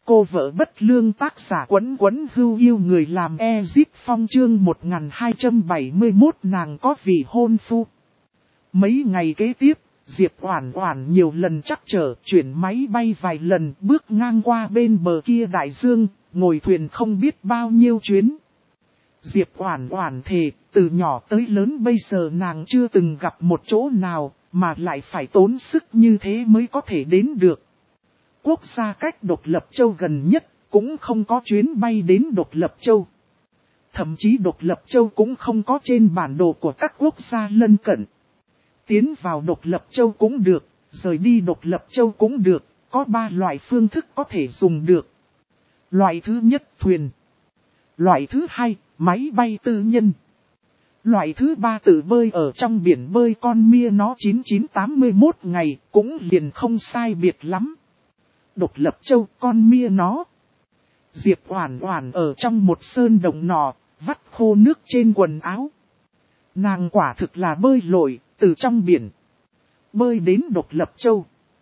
Cô vợ bất lương tác giả Quấn Quấn Hưu yêu người làm Ezip Phong chương 1271 nàng có vị hôn phu. Mấy ngày kế tiếp, Diệp Oản Oản nhiều lần trắc trở chuyển máy bay vài lần bước ngang qua bên bờ kia đại dương, ngồi thuyền không biết bao nhiêu chuyến. Diệp Oản Oản thề, từ nhỏ tới lớn bây giờ nàng chưa từng gặp một chỗ nào mà lại phải tốn sức như thế mới có thể đến được. Quốc gia cách Độc Lập Châu gần nhất cũng không có chuyến bay đến Độc Lập Châu. Thậm chí Độc Lập Châu cũng không có trên bản đồ của các quốc gia lân cận. Tiến vào Độc Lập Châu cũng được, rời đi Độc Lập Châu cũng được, có 3 loại phương thức có thể dùng được. Loại thứ nhất thuyền. Loại thứ hai, máy bay tư nhân. Loại thứ 3 tự bơi ở trong biển bơi con mia nó 9981 ngày cũng liền không sai biệt lắm. Độc Lập Châu con mia nó. Diệp Oản Oản ở trong một sơn động nọ, vắt khô nước trên quần áo. Nàng quả thực là bơi lội, từ trong biển bơi đến Độc Lập Châu.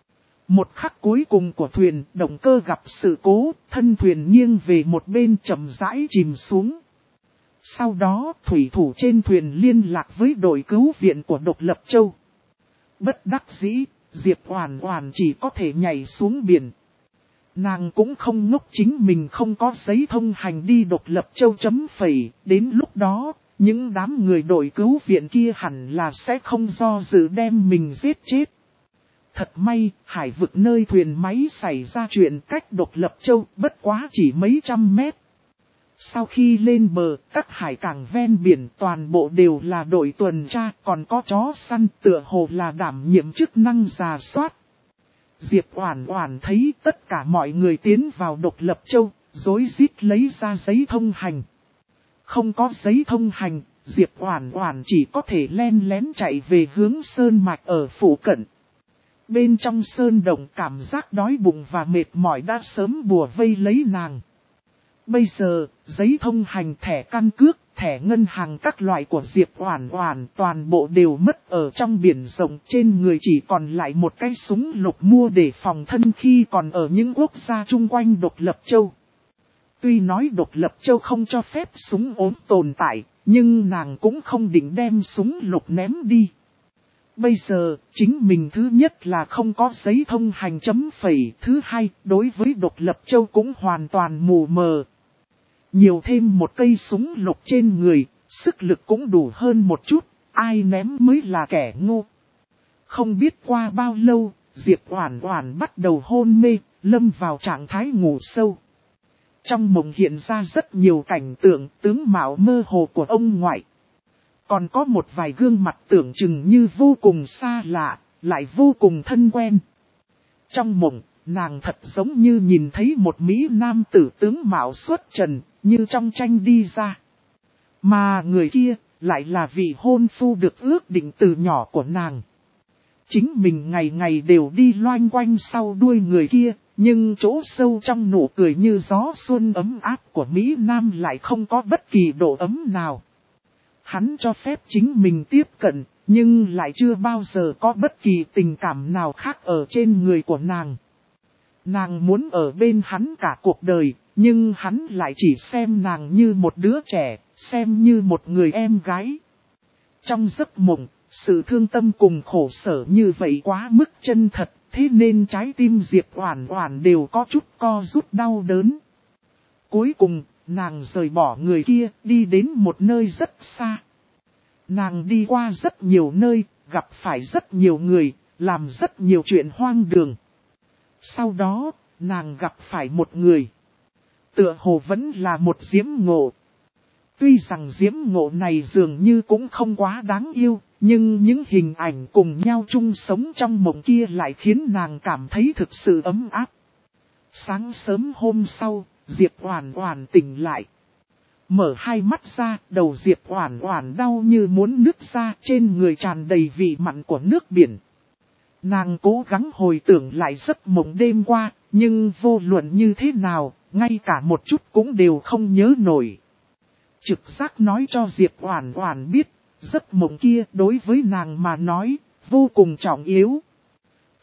Một khắc cuối cùng của thuyền, động cơ gặp sự cố, thân thuyền nghiêng về một bên chậm rãi chìm xuống. Sau đó, thủy thủ trên thuyền liên lạc với đội cứu viện của Độc Lập Châu. Bất đắc dĩ, Diệp Oản Oản chỉ có thể nhảy xuống biển. Nàng cũng không ngốc, chính mình không có giấy thông hành đi Độc Lập Châu chấm phẩy, đến lúc đó, những đám người đội cứu viện kia hẳn là sẽ không do dự đem mình giết chết. Thật may, hải vực nơi thuyền máy xảy ra chuyện cách Độc Lập Châu bất quá chỉ mấy trăm mét. Sau khi lên bờ, các hải cảng ven biển toàn bộ đều là đội tuần tra, còn có chó săn tựa hồ là đảm nhiệm chức năng rà soát. Diệp Oản Oản thấy tất cả mọi người tiến vào Độc Lập Châu, rối rít lấy ra giấy thông hành. Không có giấy thông hành, Diệp Oản Oản chỉ có thể len lén chạy về hướng sơn mạch ở phụ cận. Bên trong sơn động cảm giác đói bụng và mệt mỏi đã sớm bủa vây lấy nàng. Bây giờ, giấy thông hành, thẻ căn cước, thẻ ngân hàng các loại của Diệp Oản Oản toàn bộ đều mất ở trong biển rộng, trên người chỉ còn lại một cái súng lục mua để phòng thân khi còn ở những quốc gia chung quanh Độc Lập Châu. Tuy nói Độc Lập Châu không cho phép súng ốm tồn tại, nhưng nàng cũng không định đem súng lục ném đi. Bây giờ, chính mình thứ nhất là không có giấy thông hành chấm phẩy, thứ hai, đối với Độc Lập Châu cũng hoàn toàn mù mờ. Nhiều thêm một cây súng lục trên người, sức lực cũng đủ hơn một chút, ai ném mới là kẻ ngu. Không biết qua bao lâu, Diệp Oản Oản bắt đầu hôn mê, lâm vào trạng thái ngủ sâu. Trong mộng hiện ra rất nhiều cảnh tượng tướng mạo mơ hồ của ông ngoại. Còn có một vài gương mặt tưởng chừng như vô cùng xa lạ, lại vô cùng thân quen. Trong mộng, nàng thật giống như nhìn thấy một mỹ nam tử tướng mạo xuất trần, như trong tranh đi ra. Mà người kia, lại là vị hôn phu được ước định từ nhỏ của nàng. Chính mình ngày ngày đều đi loanh quanh sau đuôi người kia, nhưng chỗ sâu trong nụ cười như gió xuân ấm áp của Mỹ Nam lại không có bất kỳ độ ấm nào. Hắn cho phép chính mình tiếp cận, nhưng lại chưa bao giờ có bất kỳ tình cảm nào khác ở trên người của nàng. Nàng muốn ở bên hắn cả cuộc đời, nhưng hắn lại chỉ xem nàng như một đứa trẻ, xem như một người em gái. Trong giấc mộng, sự thương tâm cùng khổ sở như vậy quá mức chân thật, thế nên trái tim Diệp Oản Oản đều có chút co rút đau đớn. Cuối cùng, nàng rời bỏ người kia, đi đến một nơi rất xa. Nàng đi qua rất nhiều nơi, gặp phải rất nhiều người, làm rất nhiều chuyện hoang đường. Sau đó, nàng gặp phải một người. Tựa hồ vẫn là một diễm ngộ. Tuy rằng diễm ngộ này dường như cũng không quá đáng yêu, nhưng những hình ảnh cùng nhau chung sống trong mộng kia lại khiến nàng cảm thấy thực sự ấm áp. Sáng sớm hôm sau, Diệp Oản Oản tỉnh lại. Mở hai mắt ra, đầu Diệp Oản Oản đau như muốn nứt ra, trên người tràn đầy vị mặn của nước biển. Nàng cố gắng hồi tưởng lại giấc mộng đêm qua, nhưng vô luận như thế nào, ngay cả một chút cũng đều không nhớ nổi. Trực giác nói cho Diệp Oản Oản biết, giấc mộng kia đối với nàng mà nói, vô cùng trọng yếu.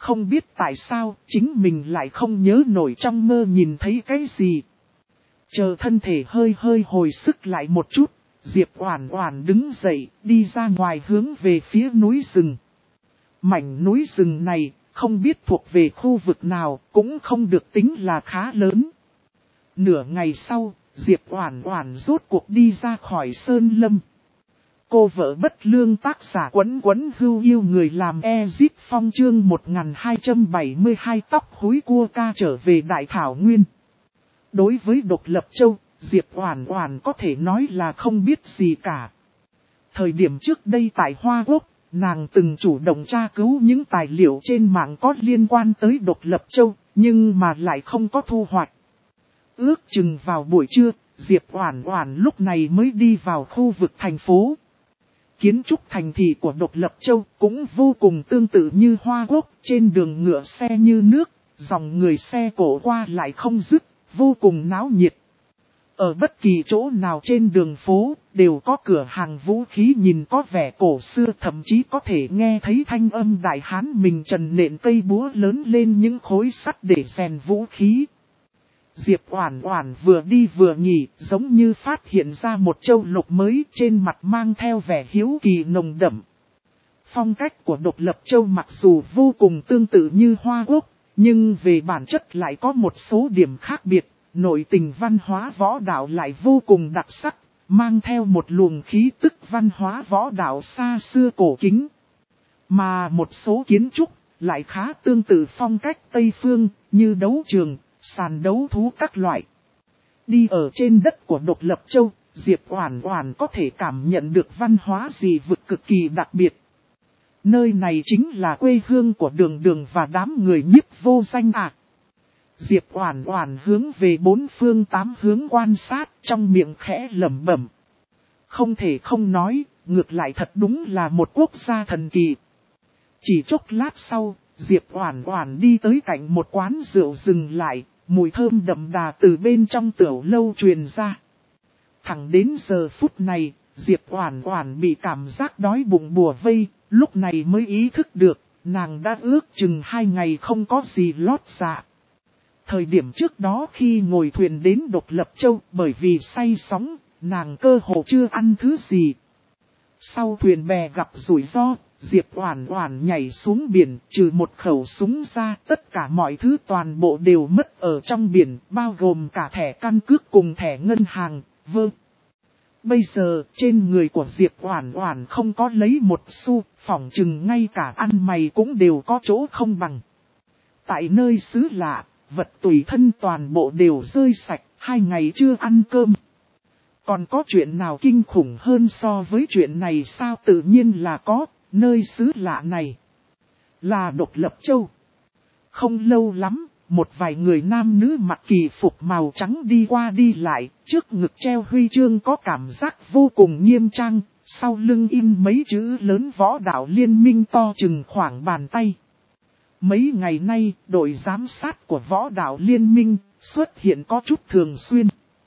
Không biết tại sao chính mình lại không nhớ nổi trong mơ nhìn thấy cái gì. Chờ thân thể hơi hơi hồi sức lại một chút, Diệp Oản Oản đứng dậy, đi ra ngoài hướng về phía núi rừng. Mảnh núi rừng này, không biết thuộc về khu vực nào, cũng không được tính là khá lớn. Nửa ngày sau, Diệp Oản Oản rốt cuộc đi ra khỏi sơn lâm. Cô vợ bất lương tác giả Quấn Quấn Hưu yêu người làm Ezip Phong chương 1272 tóc húi cua ca trở về Đại Thảo Nguyên. Đối với Độc Lập Châu, Diệp Oản Oản có thể nói là không biết gì cả. Thời điểm trước đây tại Hoa Quốc, nàng từng chủ động tra cứu những tài liệu trên mạng có liên quan tới Độc Lập Châu, nhưng mà lại không có thu hoạch. Ước chừng vào buổi trưa, Diệp Oản Oản lúc này mới đi vào khu vực thành phố. Kiến trúc thành thị của Độc Lập Châu cũng vô cùng tương tự như Hoa Quốc, trên đường ngựa xe như nước, dòng người xe cộ qua lại không dứt, vô cùng náo nhiệt. Ở bất kỳ chỗ nào trên đường phố, đều có cửa hàng vũ khí nhìn có vẻ cổ xưa, thậm chí có thể nghe thấy thanh âm đại hán mình trần nện cây búa lớn lên những khối sắt để rèn vũ khí. Diệp Oản Oản vừa đi vừa nghỉ, giống như phát hiện ra một châu lục mới, trên mặt mang theo vẻ hiếu kỳ nồng đậm. Phong cách của Độc Lập Châu mặc dù vô cùng tương tự như Hoa Quốc, nhưng về bản chất lại có một số điểm khác biệt, nội tình văn hóa võ đạo lại vô cùng đặc sắc, mang theo một luồng khí tức văn hóa võ đạo xa xưa cổ kính. Mà một số kiến trúc lại khá tương tự phong cách Tây Phương, như đấu trường, sàn đấu thú các loại. Đi ở trên đất của Độc Lập Châu, Diệp Oản Oản có thể cảm nhận được văn hóa dị vực cực kỳ đặc biệt. Nơi này chính là quê hương của Đường Đường và đám người Nhiếp Vô Danh à. Diệp Oản Oản hướng về bốn phương tám hướng quan sát, trong miệng khẽ lẩm bẩm. Không thể không nói, ngược lại thật đúng là một quốc gia thần kỳ. Chỉ chốc lát sau, Diệp Oản Oản đi tới cạnh một quán rượu dừng lại, mùi thơm đậm đà từ bên trong tiểu lâu truyền ra. Thẳng đến giờ phút này, Diệp Oản Oản bị cảm giác đói bụng bùa vây, lúc này mới ý thức được, nàng đã ước chừng 2 ngày không có gì lót dạ. Thời điểm trước đó khi ngồi thuyền đến Độc Lập Châu, bởi vì say sóng, nàng cơ hồ chưa ăn thứ gì. Sau thuyền bè gặp rủi ro, Diệp Oản Oản nhảy xuống biển, trừ một khẩu súng ra, tất cả mọi thứ toàn bộ đều mất ở trong biển, bao gồm cả thẻ căn cước cùng thẻ ngân hàng, Bây giờ, trên người của Diệp Oản Oản không có lấy một xu, phỏng chừng ngay cả ăn mày cũng đều có chỗ không bằng. Tại nơi xứ lạ, vật tùy thân toàn bộ đều rơi sạch, 2 ngày chưa ăn cơm. Còn có chuyện nào kinh khủng hơn so với chuyện này sao? Tự nhiên là có, nơi xứ lạ này là Độc Lập Châu. Không lâu lắm, một vài người nam nữ mặc kỳ phục màu trắng đi qua đi lại, trước ngực treo huy chương có cảm giác vô cùng nghiêm trang, sau lưng in mấy chữ lớn Võ Đạo Liên Minh to chừng khoảng bàn tay. Mấy ngày nay, đội giám sát của Võ Đạo Liên Minh xuất hiện có chút thường xuyên.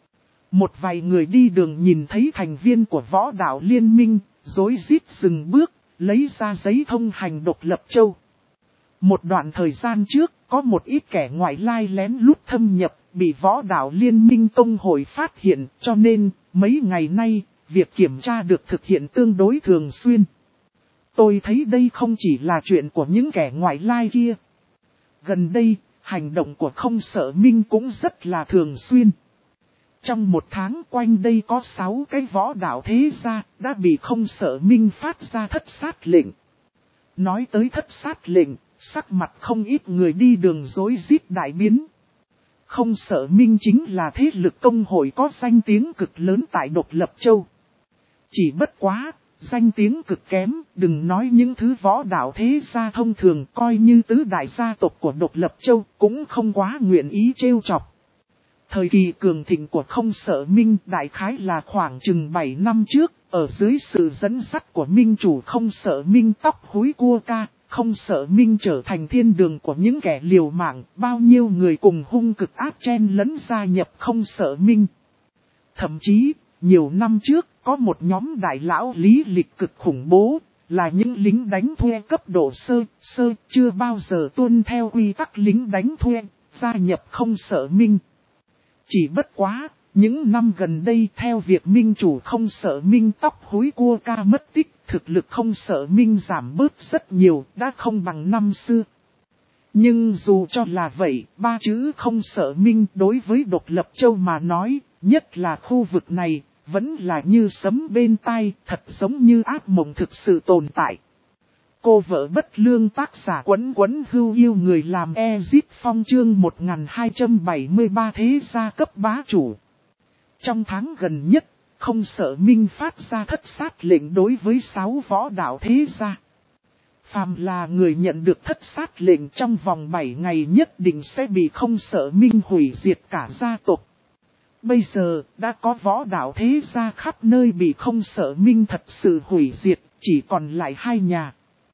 Một vài người đi đường nhìn thấy thành viên của Võ Đạo Liên Minh, rối rít dừng bước, lấy ra giấy thông hành Độc Lập Châu. Một đoạn thời gian trước, có một ít kẻ ngoại lai lén lút thâm nhập, bị Võ Đạo Liên Minh Tông hội phát hiện, cho nên, mấy ngày nay, việc kiểm tra được thực hiện tương đối thường xuyên. Tôi thấy đây không chỉ là chuyện của những kẻ ngoại lai kia. Gần đây, hành động của Không Sợ Minh cũng rất là thường xuyên. Trong một tháng quanh đây có 6 cái võ đạo thế gia đã bị Không Sợ Minh phát ra thất sát lệnh. Nói tới thất sát lệnh, sắc mặt không ít người đi đường rối rít đại biến. Không Sợ Minh chính là thế lực công hội có danh tiếng cực lớn tại Độc Lập Châu. Chỉ bất quá, danh tiếng cực kém, đừng nói những thứ võ đạo thế gia thông thường, coi như tứ đại gia tộc của Độc Lập Châu cũng không quá nguyện ý trêu chọc. Thời kỳ cường thịnh của Không Sợ Minh đại khái là khoảng chừng 7 năm trước, ở dưới sự dẫn dắt của minh chủ Không Sợ Minh tóc húi cua ca, Không Sợ Minh trở thành thiên đường của những kẻ liều mạng, bao nhiêu người cùng hung cực ác chen lẫn gia nhập Không Sợ Minh. Thậm chí, nhiều năm trước, có một nhóm đại lão lý lịch cực khủng bố, là những lính đánh thuê cấp độ sơ, chưa bao giờ tuân theo quy tắc lính đánh thuê, gia nhập không sợ minh. Chỉ bất quá, những năm gần đây theo việc minh chủ không sợ minh tóc húi cua ca mất tích, thực lực không sợ minh giảm bớt rất nhiều, đã không bằng năm xưa. Nhưng dù cho là vậy, ba chữ không sợ minh đối với độc lập châu mà nói, nhất là khu vực này, vẫn là như sấm bên tai, thật giống như ác mộng thực sự tồn tại. Cô vợ bất lương tác giả Quấn Quấn Hưu yêu người làm Ezit Phong chương 1273 thế gia cấp bá chủ. Trong tháng gần nhất, không sợ minh phát ra thất sát lệnh đối với 6 võ đạo thế gia. Phàm là người nhận được thất sát lệnh trong vòng 7 ngày nhất định sẽ bị không sợ minh hủy diệt cả gia tộc. Bây giờ, đã có võ đạo thế gia khắp nơi bị không sợ minh thật sự hủy diệt, chỉ còn lại 2 nhà.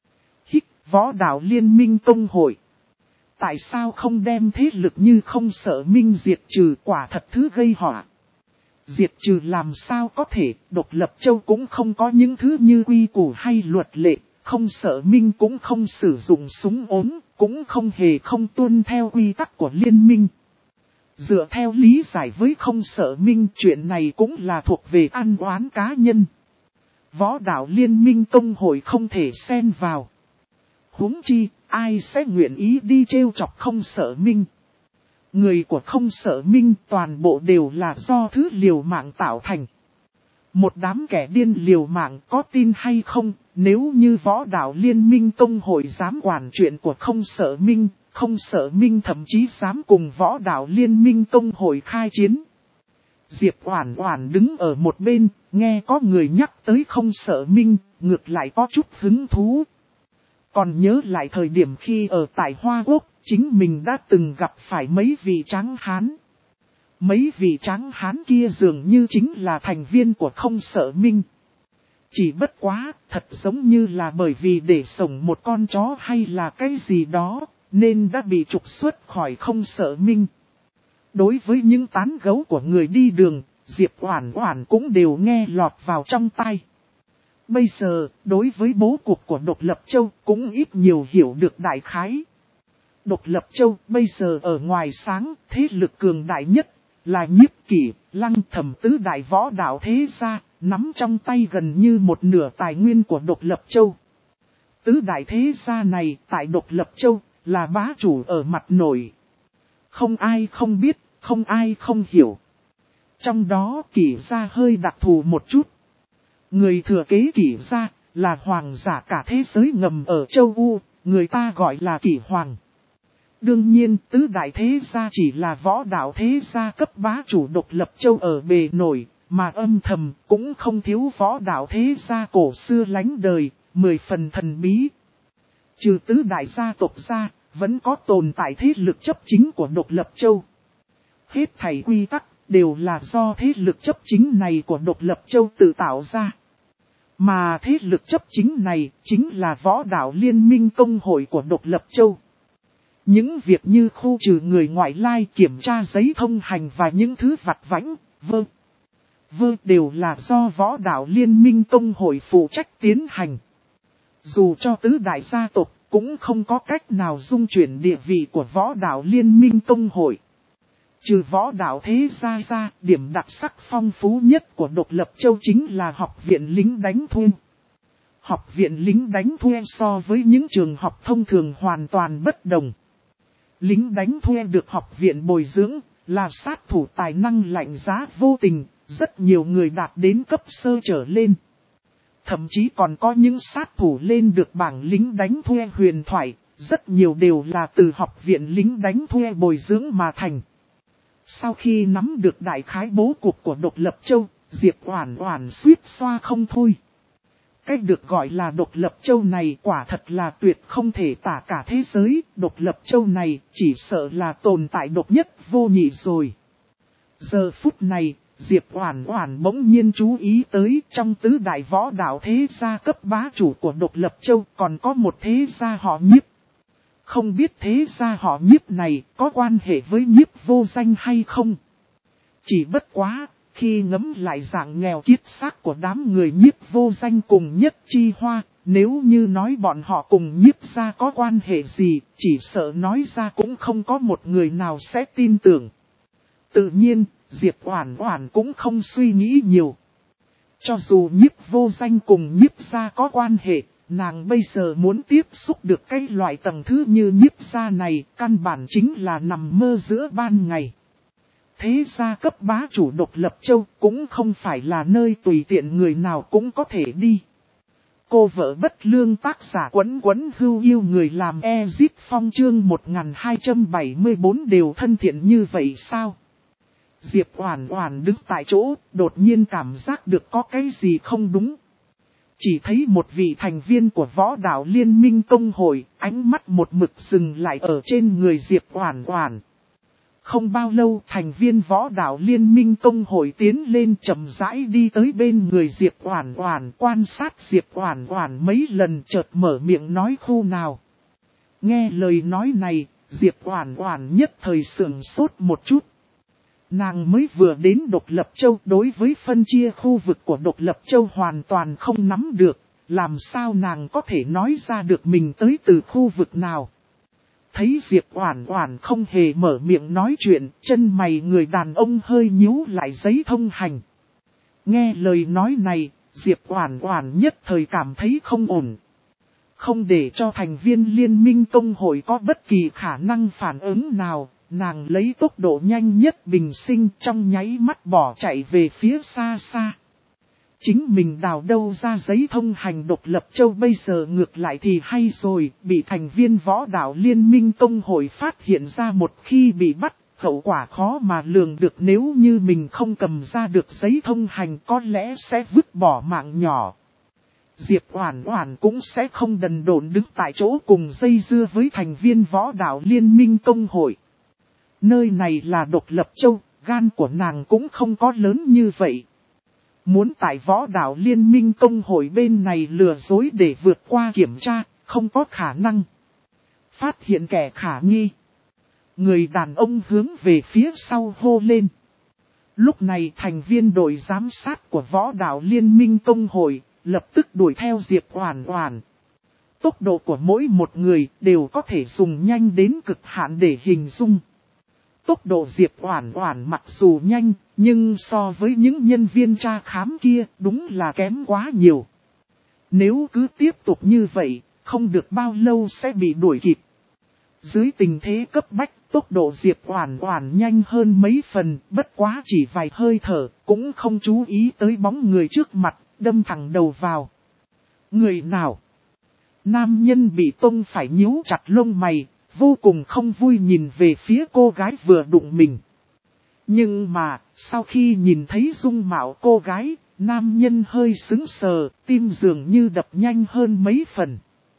Võ đạo liên minh tông hội. Tại sao không đem thế lực như không sợ minh diệt trừ, quả thật thứ gây họa. Diệt trừ làm sao có thể, độc lập châu cũng không có những thứ như quy củ hay luật lệ, không sợ minh cũng không sử dụng súng ốm, cũng không hề không tuân theo quy tắc của liên minh. Dựa theo lý giải với không sợ minh, chuyện này cũng là thuộc về ăn oán cá nhân. Võ đạo liên minh tông hội không thể xen vào. Huống chi, ai sẽ nguyện ý đi trêu chọc không sợ minh. Người của không sợ minh toàn bộ đều là do thứ liều mạng tạo thành. Một đám kẻ điên liều mạng có tin hay không, nếu như võ đạo liên minh tông hội dám quản chuyện của không sợ minh thậm chí dám cùng võ đạo liên minh tông hội khai chiến. Diệp Oản Oản đứng ở một bên, nghe có người nhắc tới không sợ minh, ngược lại có chút hứng thú. Còn nhớ lại thời điểm khi ở tại Hoa Quốc, chính mình đã từng gặp phải mấy vị tráng hán. Mấy vị tráng hán kia dường như chính là thành viên của không sợ minh. Chỉ bất quá, thật giống như là bởi vì để sổng một con chó hay là cái gì đó, nên đã bị trục xuất khỏi không sợ minh. Đối với những tán gẫu của người đi đường, Diệp Oản Oản cũng đều nghe lọt vào trong tai. Bây giờ, đối với bố cục của độc lập châu cũng ít nhiều hiểu được đại khái. Độc lập châu bây giờ ở ngoài sáng, thế lực cường đại nhất là Nhiếp Kỷ, Lăng Thẩm tứ đại võ đạo thế gia, nắm trong tay gần như một nửa tài nguyên của độc lập châu. Tứ đại thế gia này tại độc lập châu là bá chủ ở mặt nổi. Không ai không biết, không ai không hiểu. Trong đó Kỷ gia hơi đặc thù một chút. Người thừa kế Kỷ gia là hoàng giả cả thế giới ngầm ở châu U, người ta gọi là Kỷ Hoàng. Đương nhiên, tứ đại thế gia chỉ là võ đạo thế gia cấp bá chủ độc lập châu ở bề nổi, mà âm thầm cũng không thiếu võ đạo thế gia cổ xưa lánh đời, 10 phần thần bí. Trừ tứ đại gia tộc ra, vẫn có tồn tại thế lực chấp chính của độc lập châu. Hết thảy quy tắc đều là do thế lực chấp chính này của độc lập châu tự tạo ra. Mà thế lực chấp chính này chính là võ đạo liên minh tông hội của độc lập châu. Những việc như khu trừ người ngoại lai, kiểm tra giấy thông hành và những thứ vặt vãnh, vơ đều là do võ đạo liên minh tông hội phụ trách tiến hành. Dù cho tứ đại gia tộc cũng không có cách nào dung chuyển địa vị của võ đạo liên minh tông hội. Trừ võ đạo thế gia ra, điểm đặc sắc phong phú nhất của độc lập châu chính là học viện lính đánh thuê. Học viện lính đánh thuê so với những trường học thông thường hoàn toàn bất đồng. Lính đánh thuê được học viện bồi dưỡng, là sát thủ tài năng lạnh giá vô tình, rất nhiều người đạt đến cấp sơ trở lên. Thậm chí còn có những sát thủ lên được bảng lính đánh thuê huyền thoại, rất nhiều đều là từ học viện lính đánh thuê bồi dưỡng mà thành. Sau khi nắm được đại khái bố cục của độc lập châu, Diệp Oản Oản suýt xoa không thôi. Cách được gọi là độc lập châu này quả thật là tuyệt không thể tả cả thế giới, độc lập châu này chỉ sợ là tồn tại độc nhất vô nhị rồi. Giờ phút này, Diệp Oản Oản bỗng nhiên chú ý tới trong tứ đại võ đạo thế gia cấp bá chủ của độc lập châu còn có một thế gia họ Nhiếp. Không biết thế gia họ Nhiếp này có quan hệ với Nhiếp vô danh hay không? Chỉ bất quá, khi ngẫm lại dạng nghèo kiết xác của đám người Nhiếp vô danh cùng Nhất Chi Hoa, nếu như nói bọn họ cùng Nhiếp gia có quan hệ gì, chỉ sợ nói ra cũng không có một người nào sẽ tin tưởng. Tự nhiên, Diệp Oản Oản cũng không suy nghĩ nhiều. Cho dù Nhiếp Vô Danh cùng Nhiếp gia có quan hệ, nàng bây giờ muốn tiếp xúc được cái loại tầng thứ như Nhiếp gia này, căn bản chính là nằm mơ giữa ban ngày. Thế gia cấp bá chủ Độc Lập Châu cũng không phải là nơi tùy tiện người nào cũng có thể đi. Cô vợ bất lương tác giả Quấn Quấn Hưu yêu người làm Ezip Phong chương 1274 đều thân thiện như vậy sao? Diệp Oản Oản đứng tại chỗ, đột nhiên cảm giác được có cái gì không đúng. Chỉ thấy một vị thành viên của Võ Đạo Liên minh Tông hội, ánh mắt một mực dừng lại ở trên người Diệp Oản Oản. Không bao lâu, thành viên Võ Đạo Liên minh Tông hội tiến lên chậm rãi đi tới bên người Diệp Oản Oản, quan sát Diệp Oản Oản mấy lần, chợt mở miệng nói khu nào. Nghe lời nói này, Diệp Oản Oản nhất thời sửng sốt một chút. Nàng mới vừa đến Độc Lập Châu, đối với phân chia khu vực của Độc Lập Châu hoàn toàn không nắm được, làm sao nàng có thể nói ra được mình tới từ khu vực nào. Thấy Diệp Oản Oản không hề mở miệng nói chuyện, chân mày người đàn ông hơi nhíu lại giấy thông hành. Nghe lời nói này, Diệp Oản Oản nhất thời cảm thấy không ổn. Không để cho thành viên liên minh tông hội có bất kỳ khả năng phản ứng nào, nàng lấy tốc độ nhanh nhất bình sinh trong nháy mắt bỏ chạy về phía xa xa. Chính mình đào đâu ra giấy thông hành Độc Lập Châu bây giờ ngược lại thì hay rồi, bị thành viên Võ Đạo Liên minh Tông hội phát hiện ra một khi bị bắt, hậu quả khó mà lường được, nếu như mình không cầm ra được giấy thông hành có lẽ sẽ vứt bỏ mạng nhỏ. Diệp Oản Oản cũng sẽ không đần độn đứng tại chỗ cùng dây dưa với thành viên Võ Đạo Liên minh Tông hội. Nơi này là Độc Lập Châu, gan của nàng cũng không có lớn như vậy. Muốn tại Võ Đạo Liên minh Tông hội bên này lừa dối để vượt qua kiểm tra, không có khả năng. Phát hiện kẻ khả nghi. Người đàn ông hướng về phía sau hô lên. Lúc này thành viên đội giám sát của Võ Đạo Liên minh Tông hội lập tức đuổi theo Diệp Oản Oản. Tốc độ của mỗi một người đều có thể dùng nhanh đến cực hạn để hình dung. Tốc độ Diệp Oản Oản mặc dù nhanh, nhưng so với những nhân viên tra khám kia đúng là kém quá nhiều. Nếu cứ tiếp tục như vậy, không được bao lâu sẽ bị đuổi kịp. Dưới tình thế cấp bách, tốc độ Diệp Oản Oản nhanh hơn mấy phần, bất quá chỉ vài hơi thở, cũng không chú ý tới bóng người trước mặt, đâm thẳng đầu vào. Người nào? Nam nhân bị tông phải nhíu chặt lông mày, vô cùng không vui nhìn về phía cô gái vừa đụng mình. Nhưng mà, sau khi nhìn thấy dung mạo cô gái, nam nhân hơi sững sờ, tim dường như đập nhanh hơn mấy phần.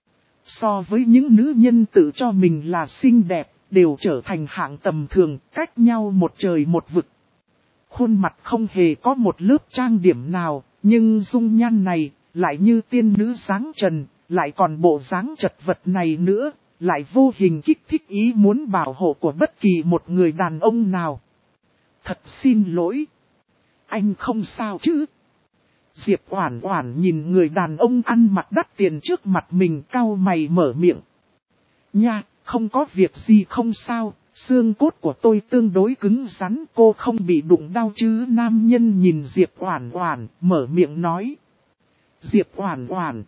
So với những nữ nhân tự cho mình là xinh đẹp, đều trở thành hạng tầm thường, cách nhau một trời một vực. Khuôn mặt không hề có một lớp trang điểm nào, nhưng dung nhan này, lại như tiên nữ dáng trần, lại còn bộ dáng chật vật này nữa, lại vô hình kích thích ý muốn bảo hộ của bất kỳ một người đàn ông nào. Thật xin lỗi. Anh không sao chứ? Diệp Oản Oản nhìn người đàn ông ăn mặc đắt tiền trước mặt mình, cau mày mở miệng. Nha, không có việc gì không sao, xương cốt của tôi tương đối cứng rắn, cô không bị đụng đau chứ? Nam nhân nhìn Diệp Oản Oản, mở miệng nói. Diệp Oản Oản.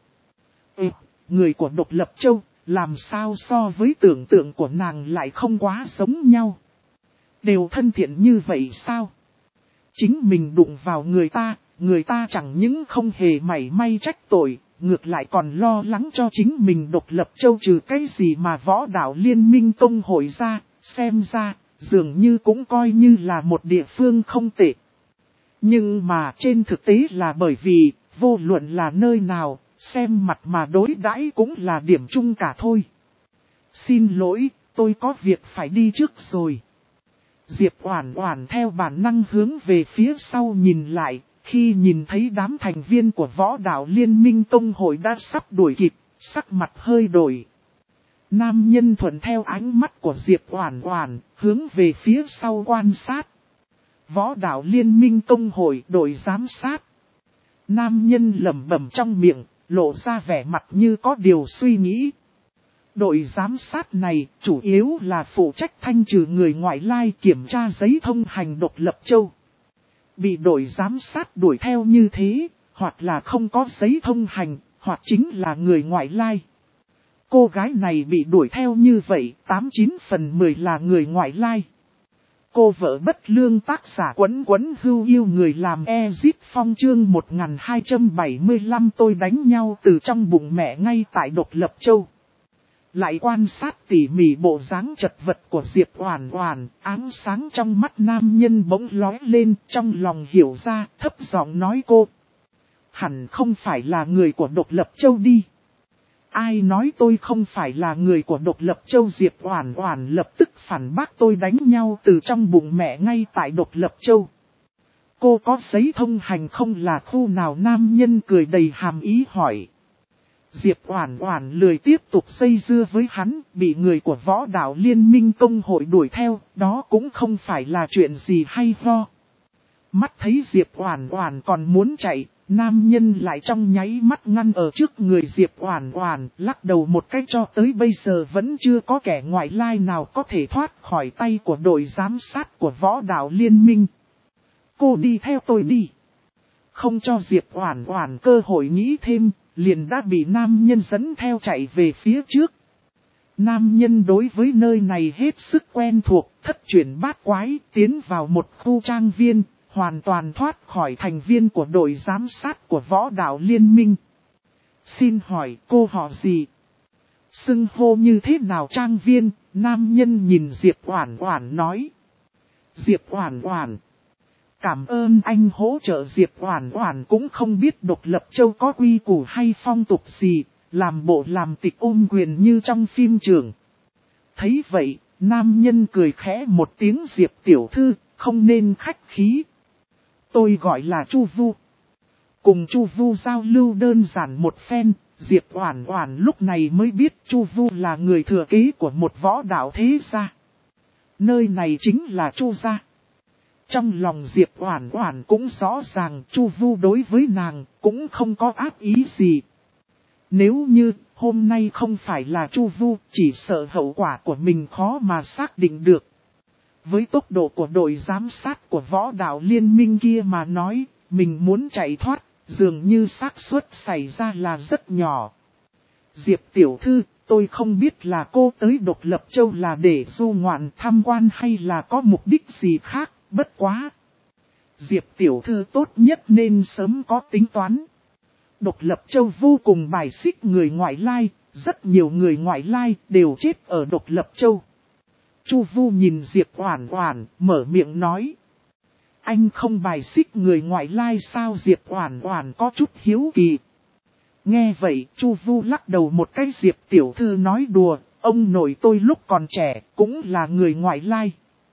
Người của Độc Lập Châu, làm sao so với tưởng tượng của nàng lại không quá giống nhau. Đều thân thiện như vậy sao? Chính mình đụng vào người ta chẳng những không hề mảy may trách tội, ngược lại còn lo lắng cho chính mình. Độc Lập Châu trừ cái gì mà Võ Đạo Liên minh Tông hội ra, xem ra, dường như cũng coi như là một địa phương không tệ. Nhưng mà trên thực tế là bởi vì, vô luận là nơi nào, xem mặt mà đối đãi cũng là điểm chung cả thôi. Xin lỗi, tôi có việc phải đi trước rồi. Diệp Oản Oản theo bản năng hướng về phía sau nhìn lại, khi nhìn thấy đám thành viên của Võ Đạo Liên minh Tông hội đã sắp đuổi kịp, sắc mặt hơi đổi. Nam nhân thuận theo ánh mắt của Diệp Oản Oản, hướng về phía sau quan sát. Võ Đạo Liên minh Tông hội đội giám sát. Nam nhân lẩm bẩm trong miệng, lộ ra vẻ mặt như có điều suy nghĩ. Đội giám sát này chủ yếu là phụ trách thanh trừ người ngoại lai kiểm tra giấy thông hành độc lập châu. Bị đội giám sát đuổi theo như thế, hoặc là không có giấy thông hành, hoặc chính là người ngoại lai. Cô gái này bị đuổi theo như vậy, 89 phần 10 là người ngoại lai. Cô vợ bất lương tác giả Quấn Quấn Hưu Yêu Người Làm Ezip Phong chương 1275 tôi đánh nhau từ trong bụng mẹ ngay tại độc lập châu. Lại quan sát tỉ mỉ bộ dáng chật vật của Diệp Oản Oản, ánh sáng trong mắt nam nhân bỗng lóe lên, trong lòng hiểu ra, thấp giọng nói cô. Hẳn không phải là người của độc lập châu đi. Ai nói tôi không phải là người của độc lập châu? Diệp Oản Oản lập tức phản bác, tôi đánh nhau từ trong bụng mẹ ngay tại độc lập châu. Cô có giấy thông hành không? Là khu nào? Nam nhân cười đầy hàm ý hỏi. Diệp Oản Oản lười tiếp tục dây dưa với hắn, bị người của Võ Đạo Liên minh công hội đuổi theo, đó cũng không phải là chuyện gì hay ho. Mắt thấy Diệp Oản Oản còn muốn chạy, nam nhân lại trong nháy mắt ngăn ở trước người Diệp Oản Oản, lắc đầu một cái, cho tới bây giờ vẫn chưa có kẻ ngoại lai nào có thể thoát khỏi tay của đội giám sát của Võ Đạo Liên minh. Cô đi theo tôi đi. Không cho Diệp Oản Oản cơ hội nghĩ thêm, liền đã bị nam nhân dẫn theo chạy về phía trước. Nam nhân đối với nơi này hết sức quen thuộc, thất chuyển bát quái, tiến vào một khu trang viên, hoàn toàn thoát khỏi thành viên của đội giám sát của Võ Đạo Liên minh. Xin hỏi cô họ gì? Xưng hô như thế nào? Trang viên? Nam nhân nhìn Diệp Oản Oản nói. Diệp Oản Oản. Cảm ơn anh hỗ trợ. Diệp Oản Oản cũng không biết độc lập châu có quy củ hay phong tục gì, làm bộ làm tịch ôm quyền như trong phim trường. Thấy vậy, nam nhân cười khẽ một tiếng. Diệp tiểu thư, không nên khách khí. Tôi gọi là Chu Vu. Cùng Chu Vu giao lưu đơn giản một phen, Diệp Oản Oản lúc này mới biết Chu Vu là người thừa kế của một võ đạo thế gia. Nơi này chính là Chu gia. Trong lòng Diệp Oản Oản cũng rõ ràng Chu Vu đối với nàng cũng không có ác ý gì. Nếu như hôm nay không phải là Chu Vu, chỉ sợ hậu quả của mình khó mà xác định được. Với tốc độ của đội giám sát của Võ Đạo Liên minh kia mà nói, mình muốn chạy thoát, dường như xác suất xảy ra là rất nhỏ. Diệp tiểu thư, tôi không biết là cô tới độc lập châu là để du ngoạn tham quan hay là có mục đích gì khác, bất quá. Diệp tiểu thư tốt nhất nên sớm có tính toán. Độc lập châu vô cùng bài xích người ngoại lai, rất nhiều người ngoại lai đều chết ở độc lập châu. Chu Vu nhìn Diệp Oản Oản, mở miệng nói. Anh không bài xích người ngoại lai sao? Diệp Oản Oản có chút hiếu kỳ. Nghe vậy, Chu Vu lắc đầu một cái. Diệp tiểu thư nói đùa, ông nội tôi lúc còn trẻ cũng là người ngoại lai.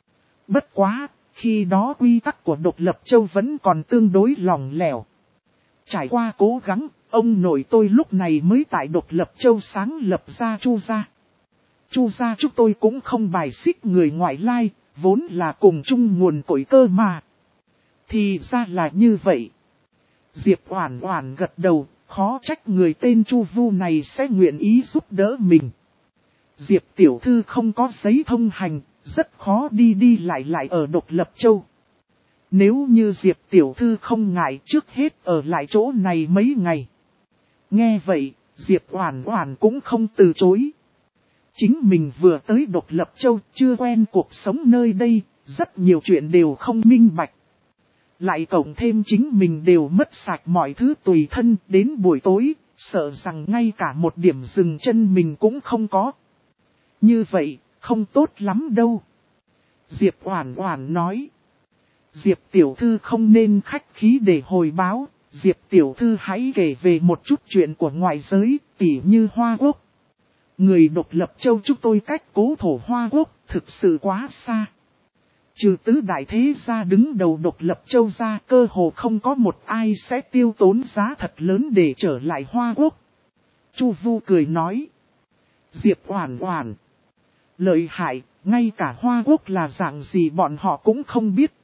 Bất quá, khi đó quy tắc của độc lập châu vẫn còn tương đối lỏng lẻo. Trải qua cố gắng, ông nội tôi lúc này mới tại độc lập châu sáng lập ra Chu gia. Chu gia chúng tôi cũng không bài xích người ngoại lai, vốn là cùng chung nguồn cội cơ mà. Thì ra là như vậy. Diệp Oản Oản gật đầu, khó trách người tên Chu Vu này sẽ nguyện ý giúp đỡ mình. Diệp tiểu thư không có giấy thông hành, rất khó đi lại ở độc lập châu. Nếu như Diệp tiểu thư không ngại, trước hết ở lại chỗ này mấy ngày. Nghe vậy, Diệp Oản Oản cũng không từ chối. Chính mình vừa tới độc lập châu, chưa quen cuộc sống nơi đây, rất nhiều chuyện đều không minh bạch. Lại cộng thêm chính mình đều mất sạch mọi thứ tùy thân, đến buổi tối, sợ rằng ngay cả một điểm dừng chân mình cũng không có. Như vậy, không tốt lắm đâu. Diệp Oản Oản nói. Diệp tiểu thư không nên khách khí để hồi báo, Diệp tiểu thư hãy kể về một chút chuyện của ngoại giới, tỉ như Hoa Quốc. Người độc lập châu chúng tôi cách cố thổ Hoa Quốc thực sự quá xa. Trừ tứ đại thế gia đứng đầu độc lập châu ra, cơ hồ không có một ai sẽ tiêu tốn giá thật lớn để trở lại Hoa Quốc. Chu Vu cười nói. Diệp Oản Oản. Lợi hại, ngay cả Hoa Quốc là dạng gì bọn họ cũng không biết.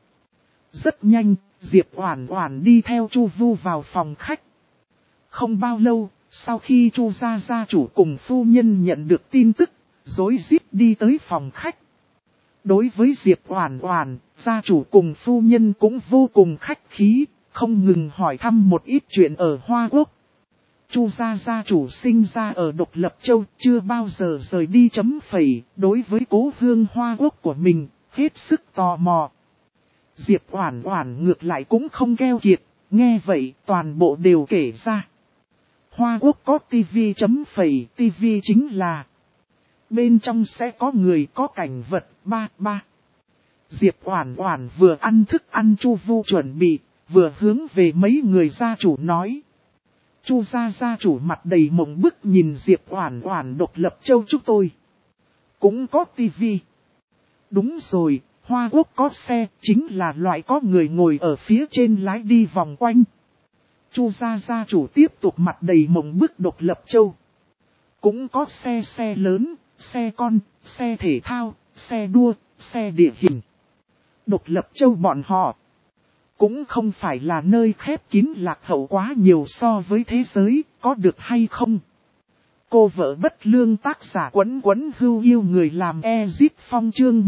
Rất nhanh, Diệp Oản Oản đi theo Chu Vu vào phòng khách. Không bao lâu, Sau khi Chu gia gia chủ cùng phu nhân nhận được tin tức, rối rít đi tới phòng khách. Đối với Diệp Oản Oản, gia chủ cùng phu nhân cũng vô cùng khách khí, không ngừng hỏi thăm một ít chuyện ở Hoa Quốc. Chu gia gia chủ sinh ra ở Độc Lập Châu, chưa bao giờ rời đi chấm phẩy, đối với cố hương Hoa Quốc của mình, hết sức tò mò. Diệp Oản Oản ngược lại cũng không keo kiệt, nghe vậy toàn bộ đều kể ra. Hoa Quốc có tivi chấm phẩy, tivi chính là bên trong sẽ có người có cảnh vật, ba. Diệp Oản Oản vừa ăn thức ăn Chu Vu chuẩn bị, vừa hướng về mấy người gia chủ nói. Chu gia gia chủ mặt đầy mộng bức nhìn Diệp Oản Oản. Độc Lập Châu chúng tôi cũng có tivi. Đúng rồi, Hoa Quốc có xe, chính là loại có người ngồi ở phía trên lái đi vòng quanh. Chu gia gia chủ tiếp tục mặt đầy mộng bức. Độc Lập Châu cũng có xe lớn, xe con, xe thể thao, xe đua, xe địa hình. Độc Lập Châu bọn họ cũng không phải là nơi khép kín lạc hậu quá nhiều so với thế giới, có được hay không? Cô vợ bất lương tác giả Quấn Quấn Hưu yêu người làm Ezip Phong chương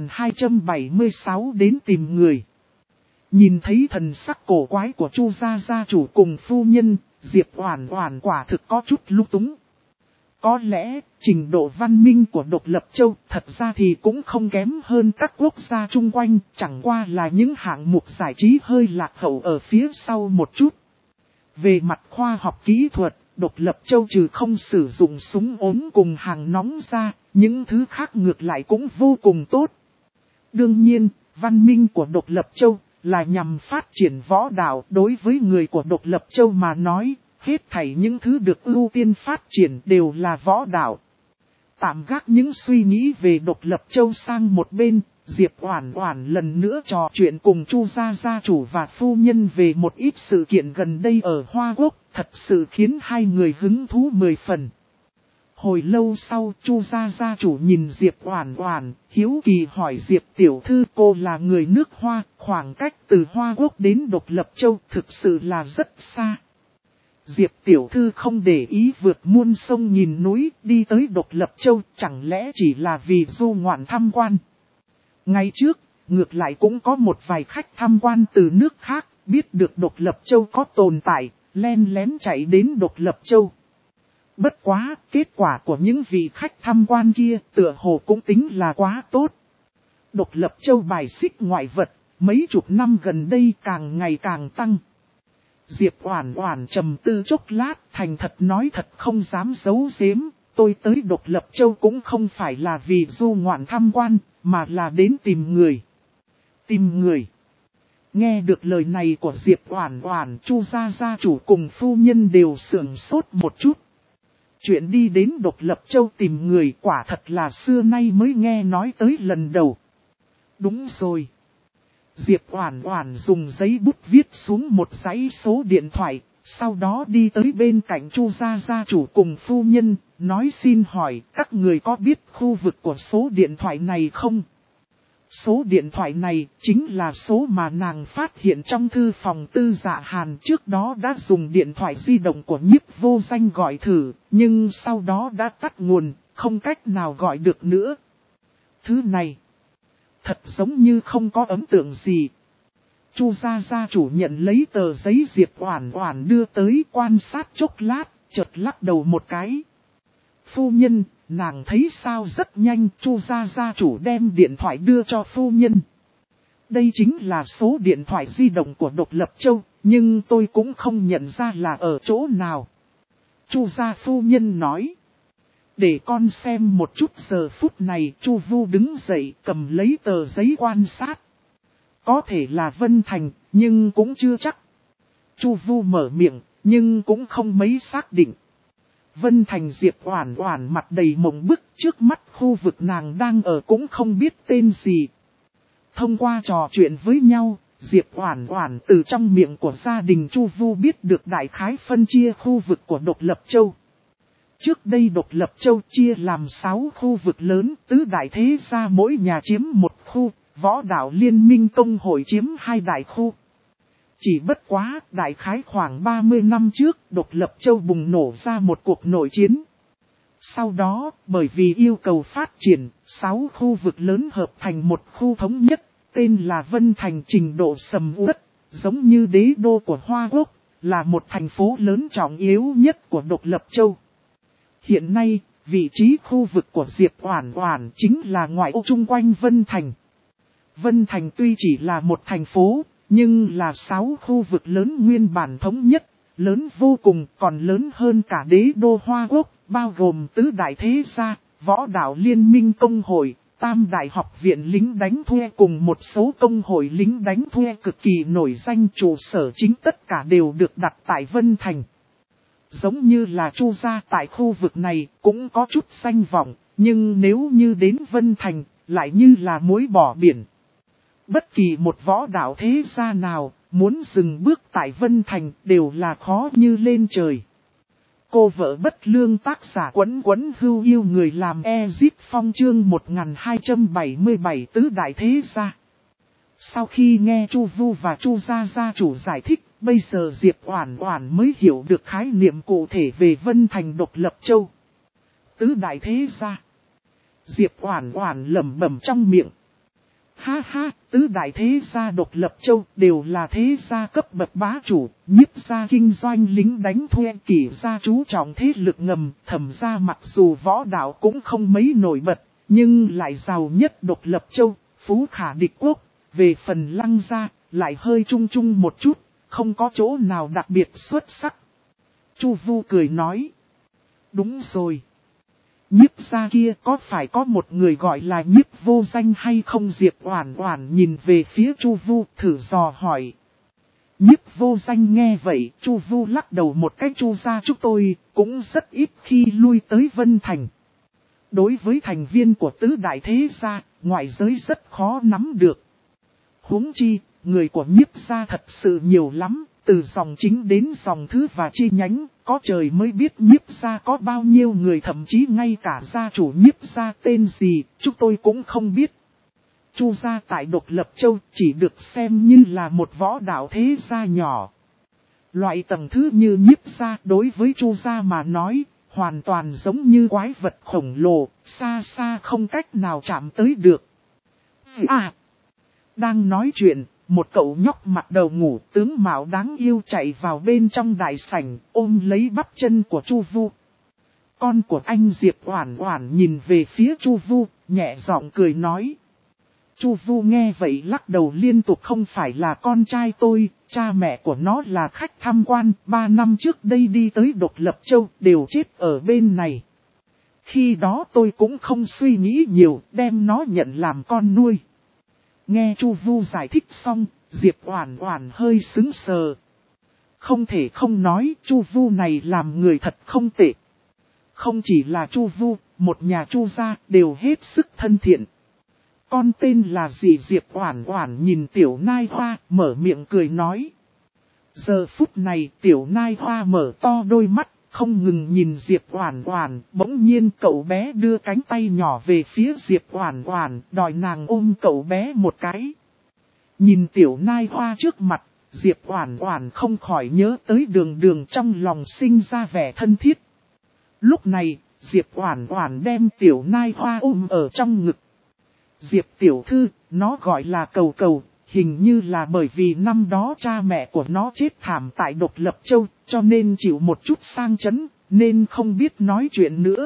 1276 đến tìm người. Nhìn thấy thần sắc cổ quái của Chu gia gia chủ cùng phu nhân, Diệp Oản Oản quả thực có chút lung túng. Có lẽ, trình độ văn minh của Độc Lập Châu thật ra thì cũng không kém hơn các quốc gia chung quanh, chẳng qua là những hạng mục giải trí hơi lạc hậu ở phía sau một chút. Về mặt khoa học kỹ thuật, Độc Lập Châu trừ không sử dụng súng ốm cùng hàng nóng ra, những thứ khác ngược lại cũng vô cùng tốt. Đương nhiên, văn minh của Độc Lập Châu là nhằm phát triển võ đạo. Đối với người của Độc Lập Châu mà nói, hết thảy những thứ được ưu tiên phát triển đều là võ đạo. Tạm gác những suy nghĩ về Độc Lập Châu sang một bên, Diệp Oản Oản lần nữa trò chuyện cùng Chu gia gia chủ và phu nhân về một ít sự kiện gần đây ở Hoa Quốc, thật sự khiến hai người hứng thú 10 phần. Hồi lâu sau, Chu gia gia chủ nhìn Diệp Oản Oản, hiếu kỳ hỏi Diệp tiểu thư, cô là người nước Hoa, khoảng cách từ Hoa Quốc đến Độc Lập Châu thực sự là rất xa. Diệp tiểu thư không để ý vượt muôn sông nhìn núi đi tới Độc Lập Châu, chẳng lẽ chỉ là vì du ngoạn tham quan? Ngày trước, ngược lại cũng có một vài khách tham quan từ nước khác, biết được Độc Lập Châu có tồn tại, len lén chạy đến Độc Lập Châu. Bất quá, kết quả của những vị khách tham quan kia tựa hồ cũng tính là quá tốt. Độc Lập Châu bài xích ngoại vật, mấy chục năm gần đây càng ngày càng tăng. Diệp Oản Oản trầm tư chốc lát, thành thật nói thật không dám giấu giếm, tôi tới Độc Lập Châu cũng không phải là vì du ngoạn tham quan, mà là đến tìm người. Tìm người. Nghe được lời này của Diệp Oản Oản, Chu gia gia chủ cùng phu nhân đều sửng sốt một chút. Chuyện đi đến Độc Lập Châu tìm người quả thật là xưa nay mới nghe nói tới lần đầu. Đúng rồi. Diệp Oản Oản dùng giấy bút viết xuống một dãy số điện thoại, sau đó đi tới bên cạnh Chu gia gia chủ cùng phu nhân, nói xin hỏi các người có biết khu vực của số điện thoại này không? Số điện thoại này chính là số mà nàng phát hiện trong thư phòng Tư Dạ Hàn, trước đó đã dùng điện thoại di động của Nhiếp Vô Danh gọi thử, nhưng sau đó đã tắt nguồn, không cách nào gọi được nữa. Thứ này thật giống như không có ấn tượng gì. Chu gia gia chủ nhận lấy tờ giấy Diệp Oản Oản đưa tới, quan sát chốc lát, chợt lắc đầu một cái. Phu nhân, nàng thấy sao rất nhanh. Chu gia gia chủ đem điện thoại đưa cho phu nhân. Đây chính là số điện thoại di động của Độc Lập Châu, nhưng tôi cũng không nhận ra là ở chỗ nào. Chu gia phu nhân nói. Để con xem một chút. Giờ phút này Chu Vu đứng dậy cầm lấy tờ giấy quan sát. Có thể là Vân Thành, nhưng cũng chưa chắc. Chu Vu mở miệng, nhưng cũng không mấy xác định. Vân Thành. Diệp Oản Oản mặt đầy mộng bức, trước mắt khu vực nàng đang ở cũng không biết tên gì. Thông qua trò chuyện với nhau, Diệp Oản Oản từ trong miệng của gia đình Chu Vu biết được đại khái phân chia khu vực của Độc Lập Châu. Trước đây Độc Lập Châu chia làm 6 khu vực lớn, tứ đại thế gia mỗi nhà chiếm một khu, võ đạo liên minh công hội chiếm 2 đại khu. Chỉ bất quá, đại khái khoảng 30 năm trước, Độc Lập Châu bùng nổ ra một cuộc nội chiến. Sau đó, bởi vì yêu cầu phát triển, 6 khu vực lớn hợp thành một khu thống nhất, tên là Vân Thành, trình độ sầm uất, giống như đế đô của Hoa Quốc, là một thành phố lớn trọng yếu nhất của Độc Lập Châu. Hiện nay, vị trí khu vực của Diệp Oản Oản chính là ngoại ô chung quanh Vân Thành. Vân Thành tuy chỉ là một thành phố, nhưng là 6 khu vực lớn nguyên bản thống nhất, lớn vô cùng, còn lớn hơn cả đế đô Hoa Quốc, bao gồm tứ đại thế gia, võ đạo liên minh công hội, tam đại học viện lính đánh thuê cùng một số công hội lính đánh thuê cực kỳ nổi danh, trụ sở chính tất cả đều được đặt tại Vân Thành. Giống như là Chu gia tại khu vực này cũng có chút danh vọng, nhưng nếu như đến Vân Thành, lại như là muối bỏ biển. Bất kỳ một võ đạo thế gia nào, muốn dừng bước tại Vân Thành đều là khó như lên trời. Cô vợ bất lương tác giả Quấn Quấn Hưu yêu người làm Ezip Phong chương 1277 tứ đại thế gia. Sau khi nghe Chu Vu và Chu gia gia chủ giải thích, bây giờ Diệp Oản Oản mới hiểu được khái niệm cụ thể về Vân Thành Độc Lập Châu. Tứ đại thế gia. Diệp Oản Oản lẩm bẩm trong miệng. Ha ha, tứ đại thế gia Độc Lập Châu đều là thế gia cấp bậc bá chủ, Nhiếp gia kinh doanh lính đánh thuê, Kỷ gia chú trọng thế lực ngầm, Thẩm gia mặc dù võ đạo cũng không mấy nổi bật, nhưng lại giàu nhất Độc Lập Châu, phú khả địch quốc. Về phần Lăng gia, lại hơi chung chung một chút, không có chỗ nào đặc biệt xuất sắc. Chu Vu cười nói. Đúng rồi. Nhiếp gia kia có phải có một người gọi là Nhiếp Vô Danh hay không? Diệp Oản Oản nhìn về phía Chu Vu thử dò hỏi. Nhiếp Vô Danh nghe vậy, Chu Vu lắc đầu một cái. Chu gia chúng tôi cũng rất ít khi lui tới Vân Thành. Đối với thành viên của tứ đại thế gia, ngoại giới rất khó nắm được. Huống chi, người của Nhiếp gia thật sự nhiều lắm, từ dòng chính đến dòng thứ và chi nhánh, có trời mới biết Nhiếp gia có bao nhiêu người, thậm chí ngay cả gia chủ Nhiếp gia tên gì, chúng tôi cũng không biết. Chu gia tại Độc Lập Châu chỉ được xem như là một võ đạo thế gia nhỏ. Loại tầng thứ như Nhiếp gia đối với Chu gia mà nói, hoàn toàn giống như quái vật khổng lồ, xa xa không cách nào chạm tới được. Đang nói chuyện, một cậu nhóc mặt đầu ngủ tướng mạo đáng yêu chạy vào bên trong đại sảnh, ôm lấy bắp chân của Chu Vu. Con của anh Diệp Oản Oản nhìn về phía Chu Vu, nhẹ giọng cười nói. Chu Vu nghe vậy lắc đầu liên tục. Không phải là con trai tôi, cha mẹ của nó là khách tham quan, 3 năm trước đây đi tới Độc Lập Châu, đều chết ở bên này. Khi đó tôi cũng không suy nghĩ nhiều, đem nó nhận làm con nuôi. Nghe Chu Vu giải thích xong, Diệp Oản Oản hơi sững sờ. Không thể không nói, Chu Vu này làm người thật không tệ. Không chỉ là Chu Vu, một nhà Chu gia đều hết sức thân thiện. Con tên là gì? Diệp Oản Oản nhìn Tiểu Nai Hoa, mở miệng cười nói. Giờ phút này Tiểu Nai Hoa mở to đôi mắt, không ngừng nhìn Diệp Oản Oản, bỗng nhiên cậu bé đưa cánh tay nhỏ về phía Diệp Oản Oản, đòi nàng ôm cậu bé một cái. Nhìn Tiểu Nai Hoa trước mặt, Diệp Oản Oản không khỏi nhớ tới Đường Đường, trong lòng sinh ra vẻ thân thiết. Lúc này, Diệp Oản Oản đem Tiểu Nai Hoa ôm ở trong ngực. Diệp tiểu thư, nó gọi là Cầu Cầu, hình như là bởi vì năm đó cha mẹ của nó chết thảm tại Độc Lập Châu, cho nên chịu một chút sang chấn, nên không biết nói chuyện nữa.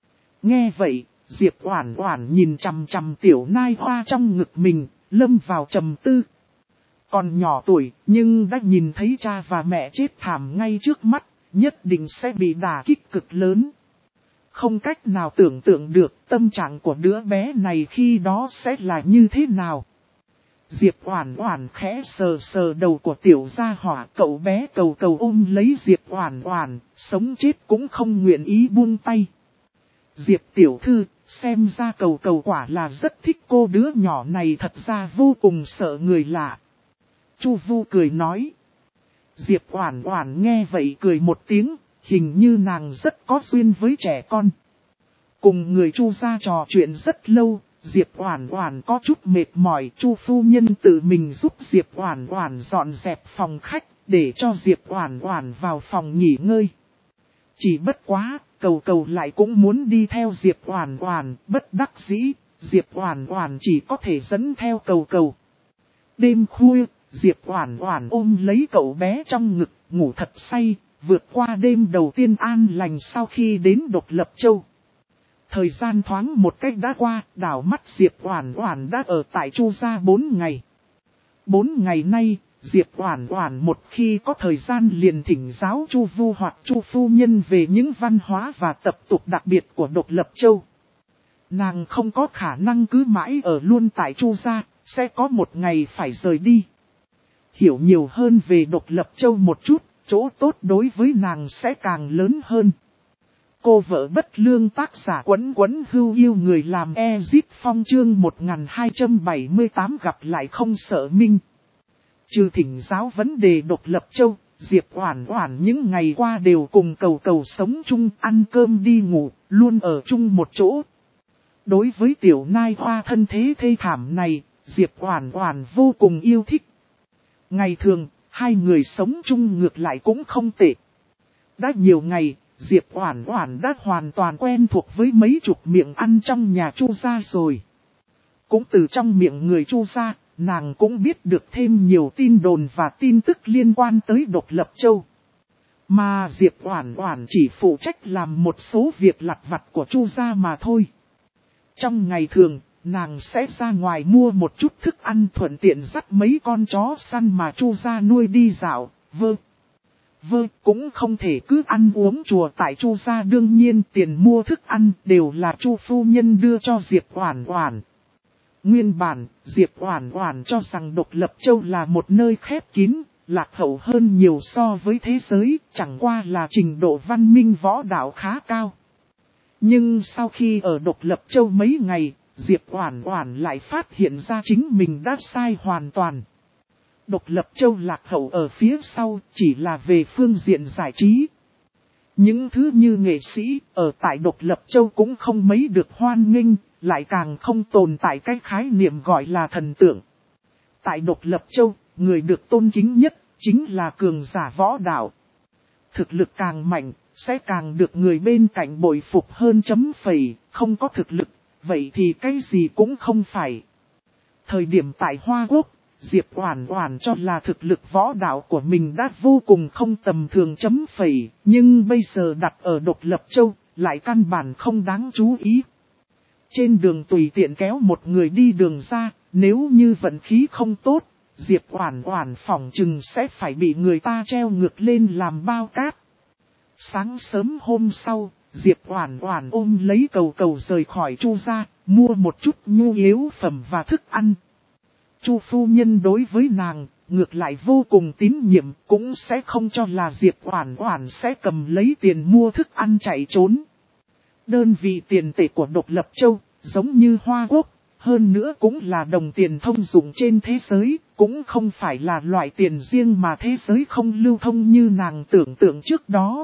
Nghe vậy, Diệp Oản Oản nhìn chằm chằm Tiểu Nai Hoa trong ngực mình, lâm vào trầm tư. Còn nhỏ tuổi, nhưng đã nhìn thấy cha và mẹ chết thảm ngay trước mắt, nhất định sẽ bị đả kích cực lớn. Không cách nào tưởng tượng được tâm trạng của đứa bé này khi đó sẽ là như thế nào. Diệp Oản Oản khẽ sờ sờ đầu của Tiểu gia hỏa, cậu bé Cầu Cầu ôm lấy Diệp Oản Oản, sống chết cũng không nguyện ý buông tay. Diệp tiểu thư, xem ra Cầu Cầu quả là rất thích cô đứa nhỏ này, thật ra vô cùng sợ người lạ. Chu Vu cười nói. Diệp Oản Oản nghe vậy cười một tiếng, hình như nàng rất có duyên với trẻ con. Cùng người Chu gia trò chuyện rất lâu, Diệp Oản Oản có chút mệt mỏi, Chu phu nhân tự mình giúp Diệp Oản Oản dọn dẹp phòng khách, để cho Diệp Oản Oản vào phòng nghỉ ngơi. Chỉ bất quá, Cầu Cầu lại cũng muốn đi theo Diệp Oản Oản, bất đắc dĩ, Diệp Oản Oản chỉ có thể dẫn theo Cầu Cầu. Đêm khuya, Diệp Oản Oản ôm lấy cậu bé trong ngực, ngủ thật say, vượt qua đêm đầu tiên an lành sau khi đến Độc Lập Châu. Thời gian thoáng một cách đã qua, đảo mắt Diệp Oản Oản đã ở tại Chu gia 4 ngày. 4 ngày nay, Diệp Oản Oản một khi có thời gian liền thỉnh giáo Chu Vu hoặc Chu phu nhân về những văn hóa và tập tục đặc biệt của Độc Lập Châu. Nàng không có khả năng cứ mãi ở luôn tại Chu gia, sẽ có một ngày phải rời đi. Hiểu nhiều hơn về Độc Lập Châu một chút, chỗ tốt đối với nàng sẽ càng lớn hơn. Cô vợ bất lương tác giả Quấn Quấn Hưu yêu người làm Ezip Phong chương 1278 gặp lại không sợ minh. Trừ thỉnh giáo vấn đề Độc Lập Châu, Diệp Oản Oản những ngày qua đều cùng Cầu Cầu sống chung, ăn cơm đi ngủ, luôn ở chung một chỗ. Đối với tiểu nai hoa thân thế thê thảm này, Diệp Oản Oản vô cùng yêu thích. Ngày thường, hai người sống chung ngược lại cũng không tệ. Đã nhiều ngày, Diệp Oản Oản đã hoàn toàn quen thuộc với mấy chục miệng ăn trong nhà Chu gia rồi. Cũng từ trong miệng người Chu gia, nàng cũng biết được thêm nhiều tin đồn và tin tức liên quan tới Độc Lập Châu. Mà Diệp Oản Oản chỉ phụ trách làm một số việc lặt vặt của Chu gia mà thôi. Trong ngày thường, nàng sẽ ra ngoài mua một chút thức ăn thuận tiện dắt mấy con chó săn mà Chu gia nuôi đi dạo, cũng không thể cứ ăn uống chùa tại Chu gia, đương nhiên tiền mua thức ăn đều là Chu phu nhân đưa cho Diệp Oản Oản. Nguyên bản, Diệp Oản Oản cho rằng Độc Lập Châu là một nơi khép kín, lạc hậu hơn nhiều so với thế giới, chẳng qua là trình độ văn minh võ đạo khá cao. Nhưng sau khi ở Độc Lập Châu mấy ngày, Diệp Oản Oản lại phát hiện ra chính mình đã sai hoàn toàn. Độc Lập Châu lạc hậu ở phía sau chỉ là về phương diện giải trí. Những thứ như nghệ sĩ ở tại Độc Lập Châu cũng không mấy được hoan nghênh, lại càng không tồn tại cái khái niệm gọi là thần tượng. Tại Độc Lập Châu, người được tôn kính nhất chính là cường giả võ đạo. Thực lực càng mạnh, sẽ càng được người bên cạnh bội phục hơn . Không có thực lực, vậy thì cái gì cũng không phải. Thời điểm tại Hoa Quốc, Diệp Oản Oản cho là thực lực võ đạo của mình đã vô cùng không tầm thường . Nhưng bây giờ đặt ở Độc Lập Châu, lại căn bản không đáng chú ý. Trên đường tùy tiện kéo một người đi đường ra, nếu như vận khí không tốt, Diệp Oản Oản phỏng chừng sẽ phải bị người ta treo ngược lên làm bao cát. Sáng sớm hôm sau, Diệp Oản Oản ôm lấy Cầu Cầu rời khỏi Chu gia, mua một chút nhu yếu phẩm và thức ăn. Chu phu nhân đối với nàng, ngược lại vô cùng tín nhiệm, cũng sẽ không cho là Diệp Oản Oản sẽ cầm lấy tiền mua thức ăn chạy trốn. Đơn vị tiền tệ của Độc Lập Châu, giống như Hoa Quốc, hơn nữa cũng là đồng tiền thông dụng trên thế giới, cũng không phải là loại tiền riêng mà thế giới không lưu thông như nàng tưởng tượng trước đó.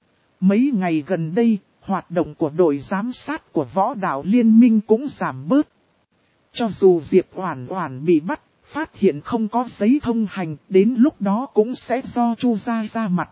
Mấy ngày gần đây, hoạt động của đội giám sát của võ đạo liên minh cũng giảm bớt. Cho dù Diệp Oản Oản bị bắt, phát hiện không có giấy thông hành, đến lúc đó cũng sẽ do Chu gia ra mặt.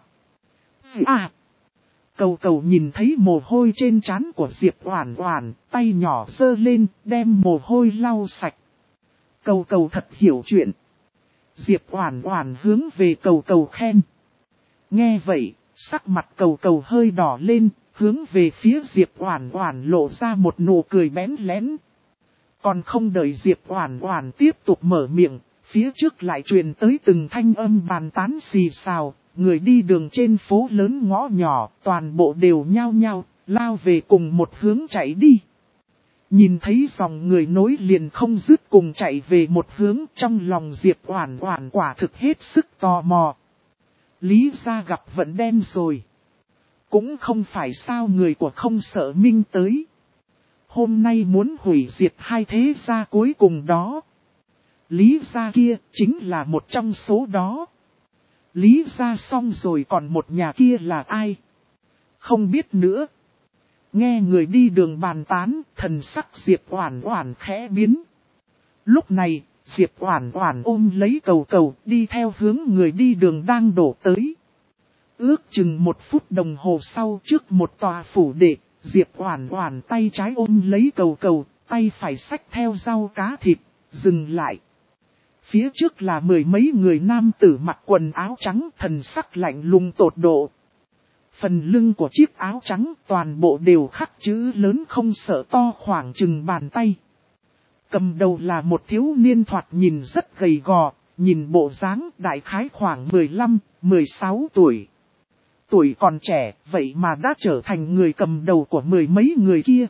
Cầu Cầu nhìn thấy mồ hôi trên trán của Diệp Oản Oản, tay nhỏ giơ lên, đem mồ hôi lau sạch. Cầu Cầu thật hiểu chuyện. Diệp Oản Oản hướng về Cầu Cầu khen. Nghe vậy, sắc mặt Cầu Cầu hơi đỏ lên, hướng về phía Diệp Oản Oản lộ ra một nụ cười bẽn lẽn. Còn không đợi Diệp Oản Oản tiếp tục mở miệng, phía trước lại truyền tới từng thanh âm bàn tán xì xào, người đi đường trên phố lớn ngõ nhỏ, toàn bộ đều nhao nhao, lao về cùng một hướng chạy đi. Nhìn thấy dòng người nối liền không dứt cùng chạy về một hướng, trong lòng Diệp Oản Oản quả thực hết sức tò mò. Lý gia gặp vận đen rồi. Cũng không phải sao người của không sợ minh tới. Hôm nay muốn hủy diệt hai thế gia cuối cùng đó. Lý gia kia chính là một trong số đó. Lý gia xong rồi còn một nhà kia là ai? Không biết nữa. Nghe người đi đường bàn tán, thần sắc Diệp Oản Oản khẽ biến. Lúc này, Diệp Oản Oản ôm lấy cầu cầu đi theo hướng người đi đường đang đổ tới. Ước chừng 1 phút đồng hồ sau trước một tòa phủ đệ, Diệp Oản Oản tay trái ôm lấy cầu cầu, tay phải xách theo rau cá thịt, dừng lại. Phía trước là 10 mấy người nam tử mặc quần áo trắng, thần sắc lạnh lùng tột độ. Phần lưng của chiếc áo trắng toàn bộ đều khắc chữ lớn không sợ to khoảng chừng bàn tay. Cầm đầu là một thiếu niên thoạt nhìn rất gầy gò, nhìn bộ dáng đại khái khoảng 15, 16 tuổi. Tuổi còn trẻ, vậy mà đã trở thành người cầm đầu của 10 mấy người kia.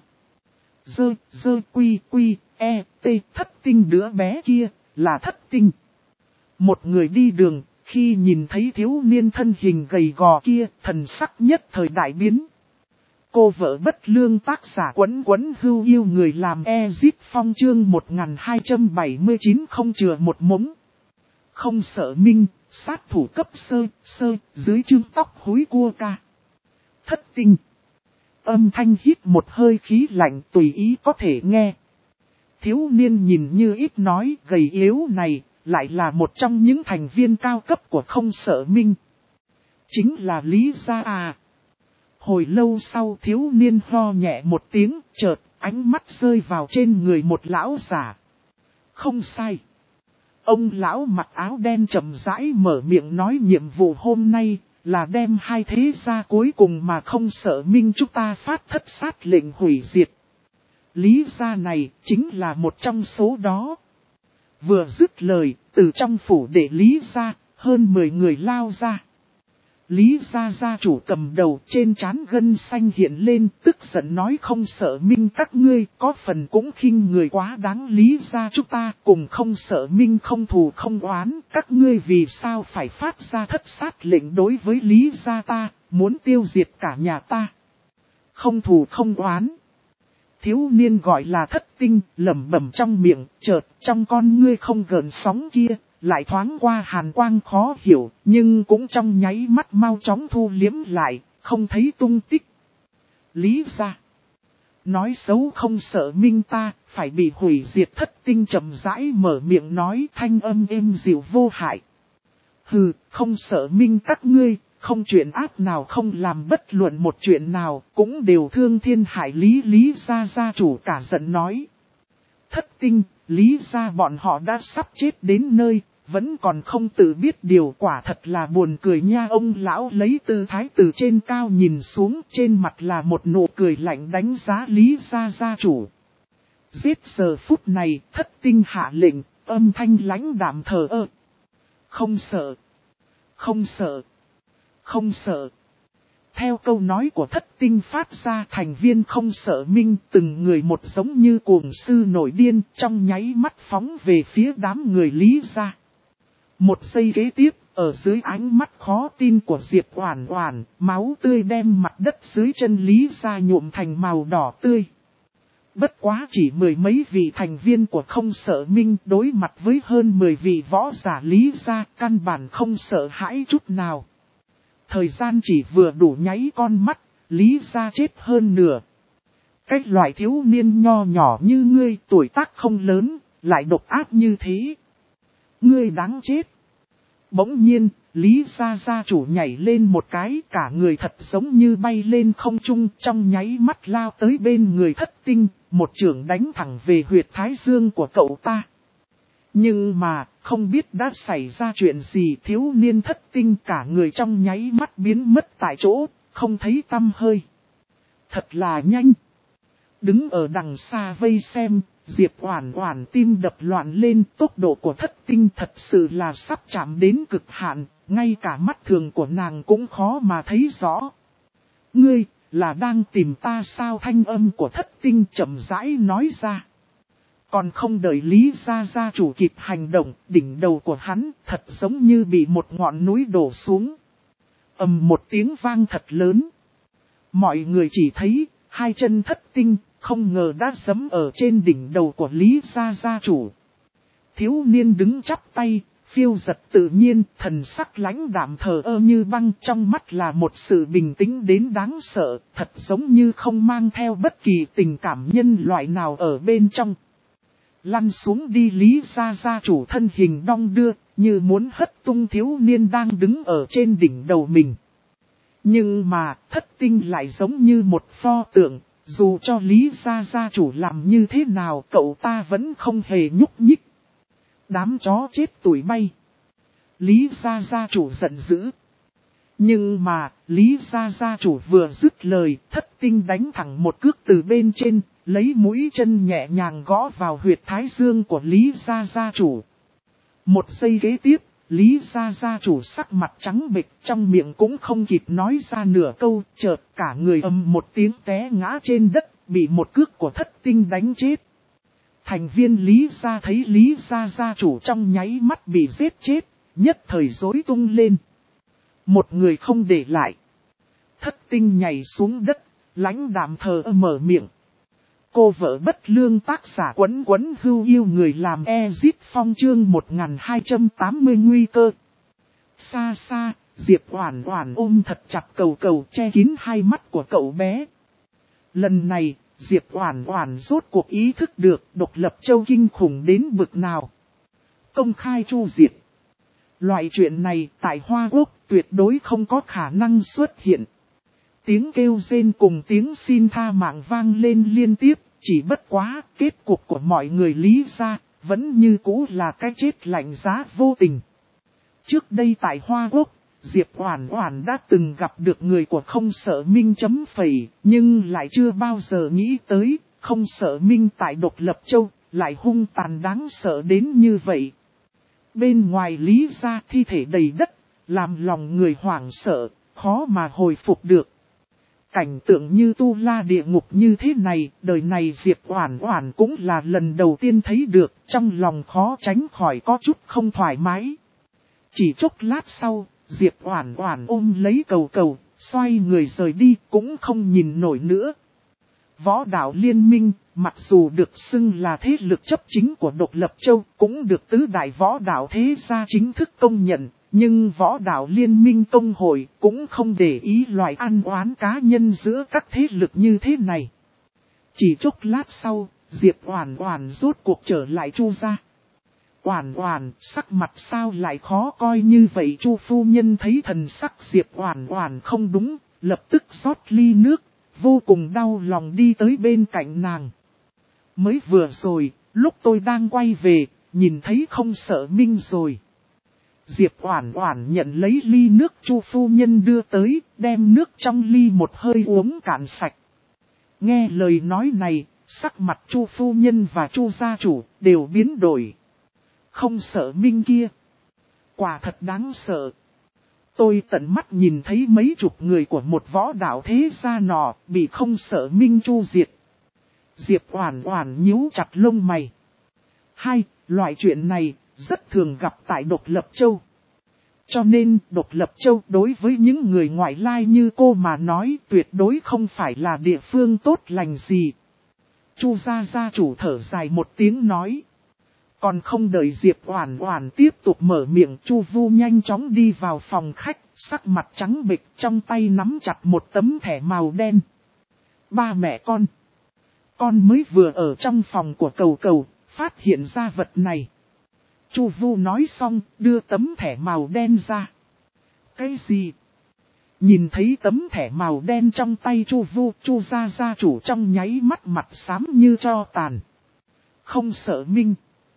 Thất tinh đứa bé kia, là Thất Tinh. Một người đi đường, khi nhìn thấy thiếu niên thân hình gầy gò kia, thần sắc nhất thời đại biến. Cô vợ bất lương tác giả Quấn Quấn Hưu Yêu người làm Ezit Phong chương 1279 không chừa một mống. Không sợ minh, sát thủ cấp sơ, dưới chương tóc húi cua ca. Thất Tinh. Âm thanh hít một hơi khí lạnh tùy ý có thể nghe. Thiếu niên nhìn như ít nói gầy yếu này, lại là một trong những thành viên cao cấp của không sợ minh. Chính là Lý Gia à. Hồi lâu sau thiếu niên ho nhẹ một tiếng, chợt ánh mắt rơi vào trên người một lão giả. Không sai. Ông lão mặc áo đen chậm rãi mở miệng nói nhiệm vụ hôm nay là đem 2 thế gia cuối cùng mà không sợ minh chúng ta phát thất sát lệnh hủy diệt. Lý gia này chính là một trong số đó. Vừa dứt lời, từ trong phủ đệ Lý gia, hơn 10 người lao ra. Lý gia gia chủ cầm đầu trên trán gân xanh hiện lên, tức giận nói không sợ minh các ngươi, có phần cũng khinh người quá đáng. Lý gia chúng ta cùng không sợ minh không thù không oán, các ngươi vì sao phải phát ra thất sát lệnh đối với Lý gia ta, muốn tiêu diệt cả nhà ta. Không thù không oán. Thiếu niên gọi là Thất Tinh, lẩm bẩm trong miệng, chợt trong con ngươi không gợn sóng kia, lại thoáng qua hàn quang khó hiểu, nhưng cũng trong nháy mắt mau chóng thu liếm lại, không thấy tung tích. Lý gia. Nói xấu không sợ minh ta, phải bị hủy diệt. Thất Tinh chậm rãi mở miệng nói thanh âm êm dịu vô hại. Hừ, không sợ minh các ngươi. Không chuyện ác nào không làm bất luận một chuyện nào, cũng đều thương thiên hại lý. Lý gia gia chủ cả giận nói. Thất Tinh, Lý gia bọn họ đã sắp chết đến nơi, vẫn còn không tự biết điều, quả thật là buồn cười nha. Ông lão lấy tư thái từ trên cao nhìn xuống, trên mặt là một nụ cười lạnh đánh giá Lý gia gia chủ. Giết giờ phút này, Thất Tinh hạ lệnh, âm thanh lãnh đạm thờ ơ. Không sợ, không sợ. Không sợ. Theo câu nói của Thất Tinh phát ra, thành viên không sợ minh từng người một giống như cuồng sư nổi điên, trong nháy mắt phóng về phía đám người Lý gia. Một giây kế tiếp, ở dưới ánh mắt khó tin của Diệp Oản Oản, máu tươi đem mặt đất dưới chân Lý gia nhuộm thành màu đỏ tươi. Bất quá chỉ 10 mấy vị thành viên của không sợ minh đối mặt với hơn 10 vị võ giả Lý gia, căn bản không sợ hãi chút nào. Thời gian chỉ vừa đủ nháy con mắt, Lý gia chết hơn nửa. Cái loại thiếu niên nho nhỏ như ngươi, tuổi tác không lớn, lại độc ác như thế. Ngươi đáng chết. Bỗng nhiên, Lý gia gia chủ nhảy lên một cái, cả người thật giống như bay lên không trung, trong nháy mắt lao tới bên người Thất Tinh, một chưởng đánh thẳng về huyệt thái dương của cậu ta. Nhưng mà, không biết đã xảy ra chuyện gì, thiếu niên Thất Tinh cả người trong nháy mắt biến mất tại chỗ, không thấy tăm hơi. Thật là nhanh. Đứng ở đằng xa vây xem, Diệp Oản Oản tim đập loạn lên, tốc độ của Thất Tinh thật sự là sắp chạm đến cực hạn, ngay cả mắt thường của nàng cũng khó mà thấy rõ. Ngươi, là đang tìm ta sao? Thanh âm của Thất Tinh chậm rãi nói ra. Còn không đợi Lý gia gia chủ kịp hành động, đỉnh đầu của hắn thật giống như bị một ngọn núi đổ xuống. Ầm một tiếng vang thật lớn. Mọi người chỉ thấy, 2 chân Thất Tinh, không ngờ đã giẫm ở trên đỉnh đầu của Lý gia gia chủ. Thiếu niên đứng chắp tay, Phiêu Giật tự nhiên, thần sắc lãnh đạm thờ ơ như băng, trong mắt là một sự bình tĩnh đến đáng sợ, thật giống như không mang theo bất kỳ tình cảm nhân loại nào ở bên trong. Lăn xuống đi, Lý gia gia chủ thân hình đong đưa, như muốn hất tung thiếu niên đang đứng ở trên đỉnh đầu mình. Nhưng mà, Thất Tinh lại giống như một pho tượng, dù cho Lý gia gia chủ làm như thế nào cậu ta vẫn không hề nhúc nhích. Đám chó chết tụi bay. Lý gia gia chủ giận dữ. Nhưng mà, Lý gia gia chủ vừa dứt lời, Thất Tinh đánh thẳng một cước từ bên trên, lấy mũi chân nhẹ nhàng gõ vào huyệt thái dương của Lý gia gia chủ. Một giây kế tiếp, Lý gia gia chủ sắc mặt trắng bệch, trong miệng cũng không kịp nói ra nửa câu, chợt cả người ầm một tiếng té ngã trên đất, bị một cước của Thất Tinh đánh chết. Thành viên Lý gia thấy Lý gia gia chủ trong nháy mắt bị giết chết, nhất thời rối tung lên. Một người không để lại. Thất Tinh nhảy xuống đất, lãnh đạm thờ ơ mở miệng. Cô vợ bất lương, tác giả Quấn Quấn Hưu Yêu người làm Ezit Phong chương 1280 nguy cơ. Xa xa, Diệp Oản Oản ôm thật chặt Cầu Cầu, che kín hai mắt của cậu bé. Lần này, Diệp Oản Oản rốt cuộc ý thức được Độc Lập Châu kinh khủng đến bực nào. Công khai chu diệt. Loại chuyện này tại Hoa Quốc tuyệt đối không có khả năng xuất hiện. Tiếng kêu rên cùng tiếng xin tha mạng vang lên liên tiếp, chỉ bất quá kết cục của mọi người Lý gia vẫn như cũ là cái chết lạnh giá vô tình. Trước đây tại Hoa Quốc, Diệp Oản Oản đã từng gặp được người của Không Sợ Minh chấm phẩy, nhưng lại chưa bao giờ nghĩ tới, Không Sợ Minh tại Độc Lập Châu lại hung tàn đáng sợ đến như vậy. Bên ngoài Lý gia thi thể đầy đất, làm lòng người hoảng sợ, khó mà hồi phục được. Cảnh tượng như tu la địa ngục như thế này, đời này Diệp Oản Oản cũng là lần đầu tiên thấy được, trong lòng khó tránh khỏi có chút không thoải mái. Chỉ chốc lát sau, Diệp Oản Oản ôm lấy Cầu Cầu, xoay người rời đi, cũng không nhìn nổi nữa. Võ đạo liên minh, mặc dù được xưng là thế lực chấp chính của Độc Lập Châu, cũng được tứ đại võ đạo thế gia chính thức công nhận, nhưng võ đạo liên minh công hội cũng không để ý loại ăn oán cá nhân giữa các thế lực như thế này. Chỉ chốc lát sau, Diệp Oản Oản rốt cuộc trở lại Chu gia. Oản Oản, sắc mặt sao lại khó coi như vậy? Chu phu nhân thấy thần sắc Diệp Oản Oản không đúng, lập tức rót ly nước, vô cùng đau lòng đi tới bên cạnh nàng. Mới vừa rồi, lúc tôi đang quay về, nhìn thấy Không Sợ Minh rồi. Diệp Oản Oản nhận lấy ly nước Chu phu nhân đưa tới, đem nước trong ly một hơi uống cạn sạch. Nghe lời nói này, sắc mặt Chu phu nhân và Chu gia chủ đều biến đổi. Không Sợ Minh kia, quả thật đáng sợ. Tôi tận mắt nhìn thấy mấy chục người của một võ đạo thế gia nọ bị Không Sợ Minh chu diệt. Diệp Oản Oản nhíu chặt lông mày. Loại chuyện này rất thường gặp tại Độc Lập Châu. Cho nên Độc Lập Châu đối với những người ngoại lai như cô mà nói tuyệt đối không phải là địa phương tốt lành gì. Chu gia gia chủ thở dài một tiếng nói. Còn không đợi Diệp Oản Oản tiếp tục mở miệng, Chu Vu nhanh chóng đi vào phòng khách, sắc mặt trắng bệch, trong tay nắm chặt một tấm thẻ màu đen. Ba mẹ con mới vừa ở trong phòng của Cầu Cầu, phát hiện ra vật này. Chu Vu nói xong, đưa tấm thẻ màu đen ra. Cái gì? Nhìn thấy tấm thẻ màu đen trong tay Chu Vu, Chu gia gia chủ trong nháy mắt mặt xám như tro tàn. Không Sợ Minh.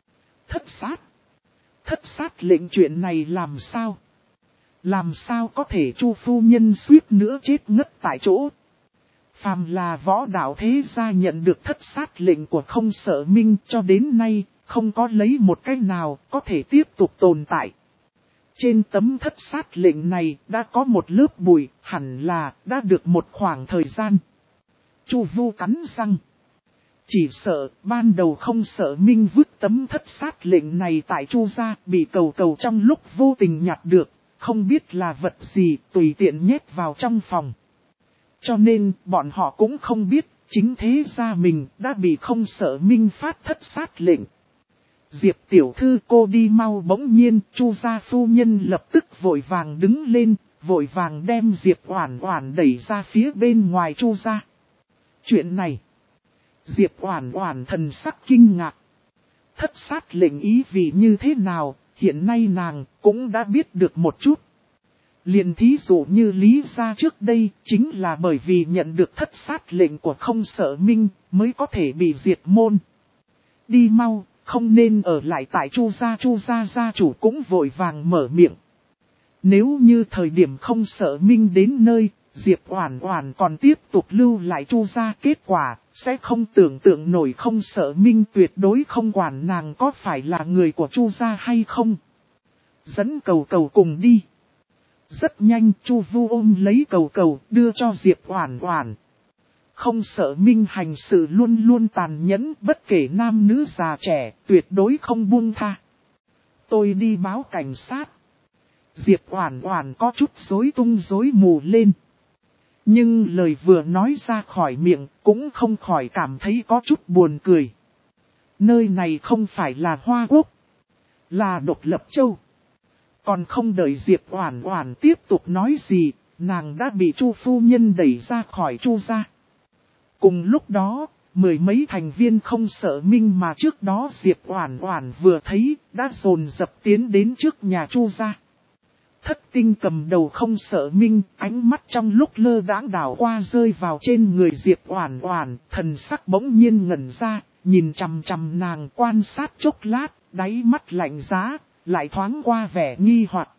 Thất sát lệnh, chuyện này làm sao? Làm sao có thể? Chu phu nhân suýt nữa chết ngất tại chỗ. Phàm là võ đạo thế gia nhận được thất sát lệnh của Không Sợ Minh cho đến nay, không có lấy một cái nào có thể tiếp tục tồn tại. Trên tấm thất sát lệnh này đã có một lớp bụi, hẳn là đã được một khoảng thời gian. Chu Vu cắn răng. Chỉ sợ ban đầu Không Sợ Minh vứt tấm thất sát lệnh này tại Chu gia, bị Cầu Cầu trong lúc vô tình nhặt được, không biết là vật gì, tùy tiện nhét vào trong phòng. Cho nên bọn họ cũng không biết chính thế gia mình đã bị Không Sợ Minh phát thất sát lệnh. Diệp tiểu thư cô đi mau. Bỗng nhiên Chu gia phu nhân lập tức vội vàng đứng lên, vội vàng đem Diệp Oản Oản đẩy ra phía bên ngoài Chu gia. Chuyện này, Diệp Oản Oản thần sắc kinh ngạc. Thất sát lệnh ý vị như thế nào, hiện nay nàng cũng đã biết được một chút. Liền thí dụ như Lý gia trước đây, chính là bởi vì nhận được thất sát lệnh của Không Sợ Minh, mới có thể bị diệt môn. Đi mau, không nên ở lại tại Chu gia gia chủ cũng vội vàng mở miệng. Nếu như thời điểm Không Sợ Minh đến nơi, Diệp Oản Oản còn tiếp tục lưu lại Chu gia, kết quả sẽ không tưởng tượng nổi Không Sợ Minh tuyệt đối không quản nàng có phải là người của Chu gia hay không. Dẫn cầu cầu cùng đi. Rất nhanh Chu Vu ôm lấy cầu cầu đưa cho Diệp Oản Oản. Không Sợ Minh hành sự luôn luôn tàn nhẫn, bất kể nam nữ già trẻ, tuyệt đối không buông tha. Tôi đi báo cảnh sát. Diệp Oản Oản có chút rối tung rối mù lên. Nhưng lời vừa nói ra khỏi miệng cũng không khỏi cảm thấy có chút buồn cười. Nơi này không phải là Hoa Quốc, là Độc Lập Châu. Còn không đợi Diệp Oản Oản tiếp tục nói gì, nàng đã bị Chu phu nhân đẩy ra khỏi Chu gia. Cùng lúc đó, mười mấy thành viên Không Sợ Minh mà trước đó Diệp Oản Oản vừa thấy đã dồn dập tiến đến trước nhà Chu gia. Thất tinh cầm đầu Không Sợ Minh, ánh mắt trong lúc lơ đãng đảo qua rơi vào trên người Diệp Oản Oản, thần sắc bỗng nhiên ngẩn ra, nhìn chằm chằm nàng quan sát chốc lát, đáy mắt lạnh giá, lại thoáng qua vẻ nghi hoặc.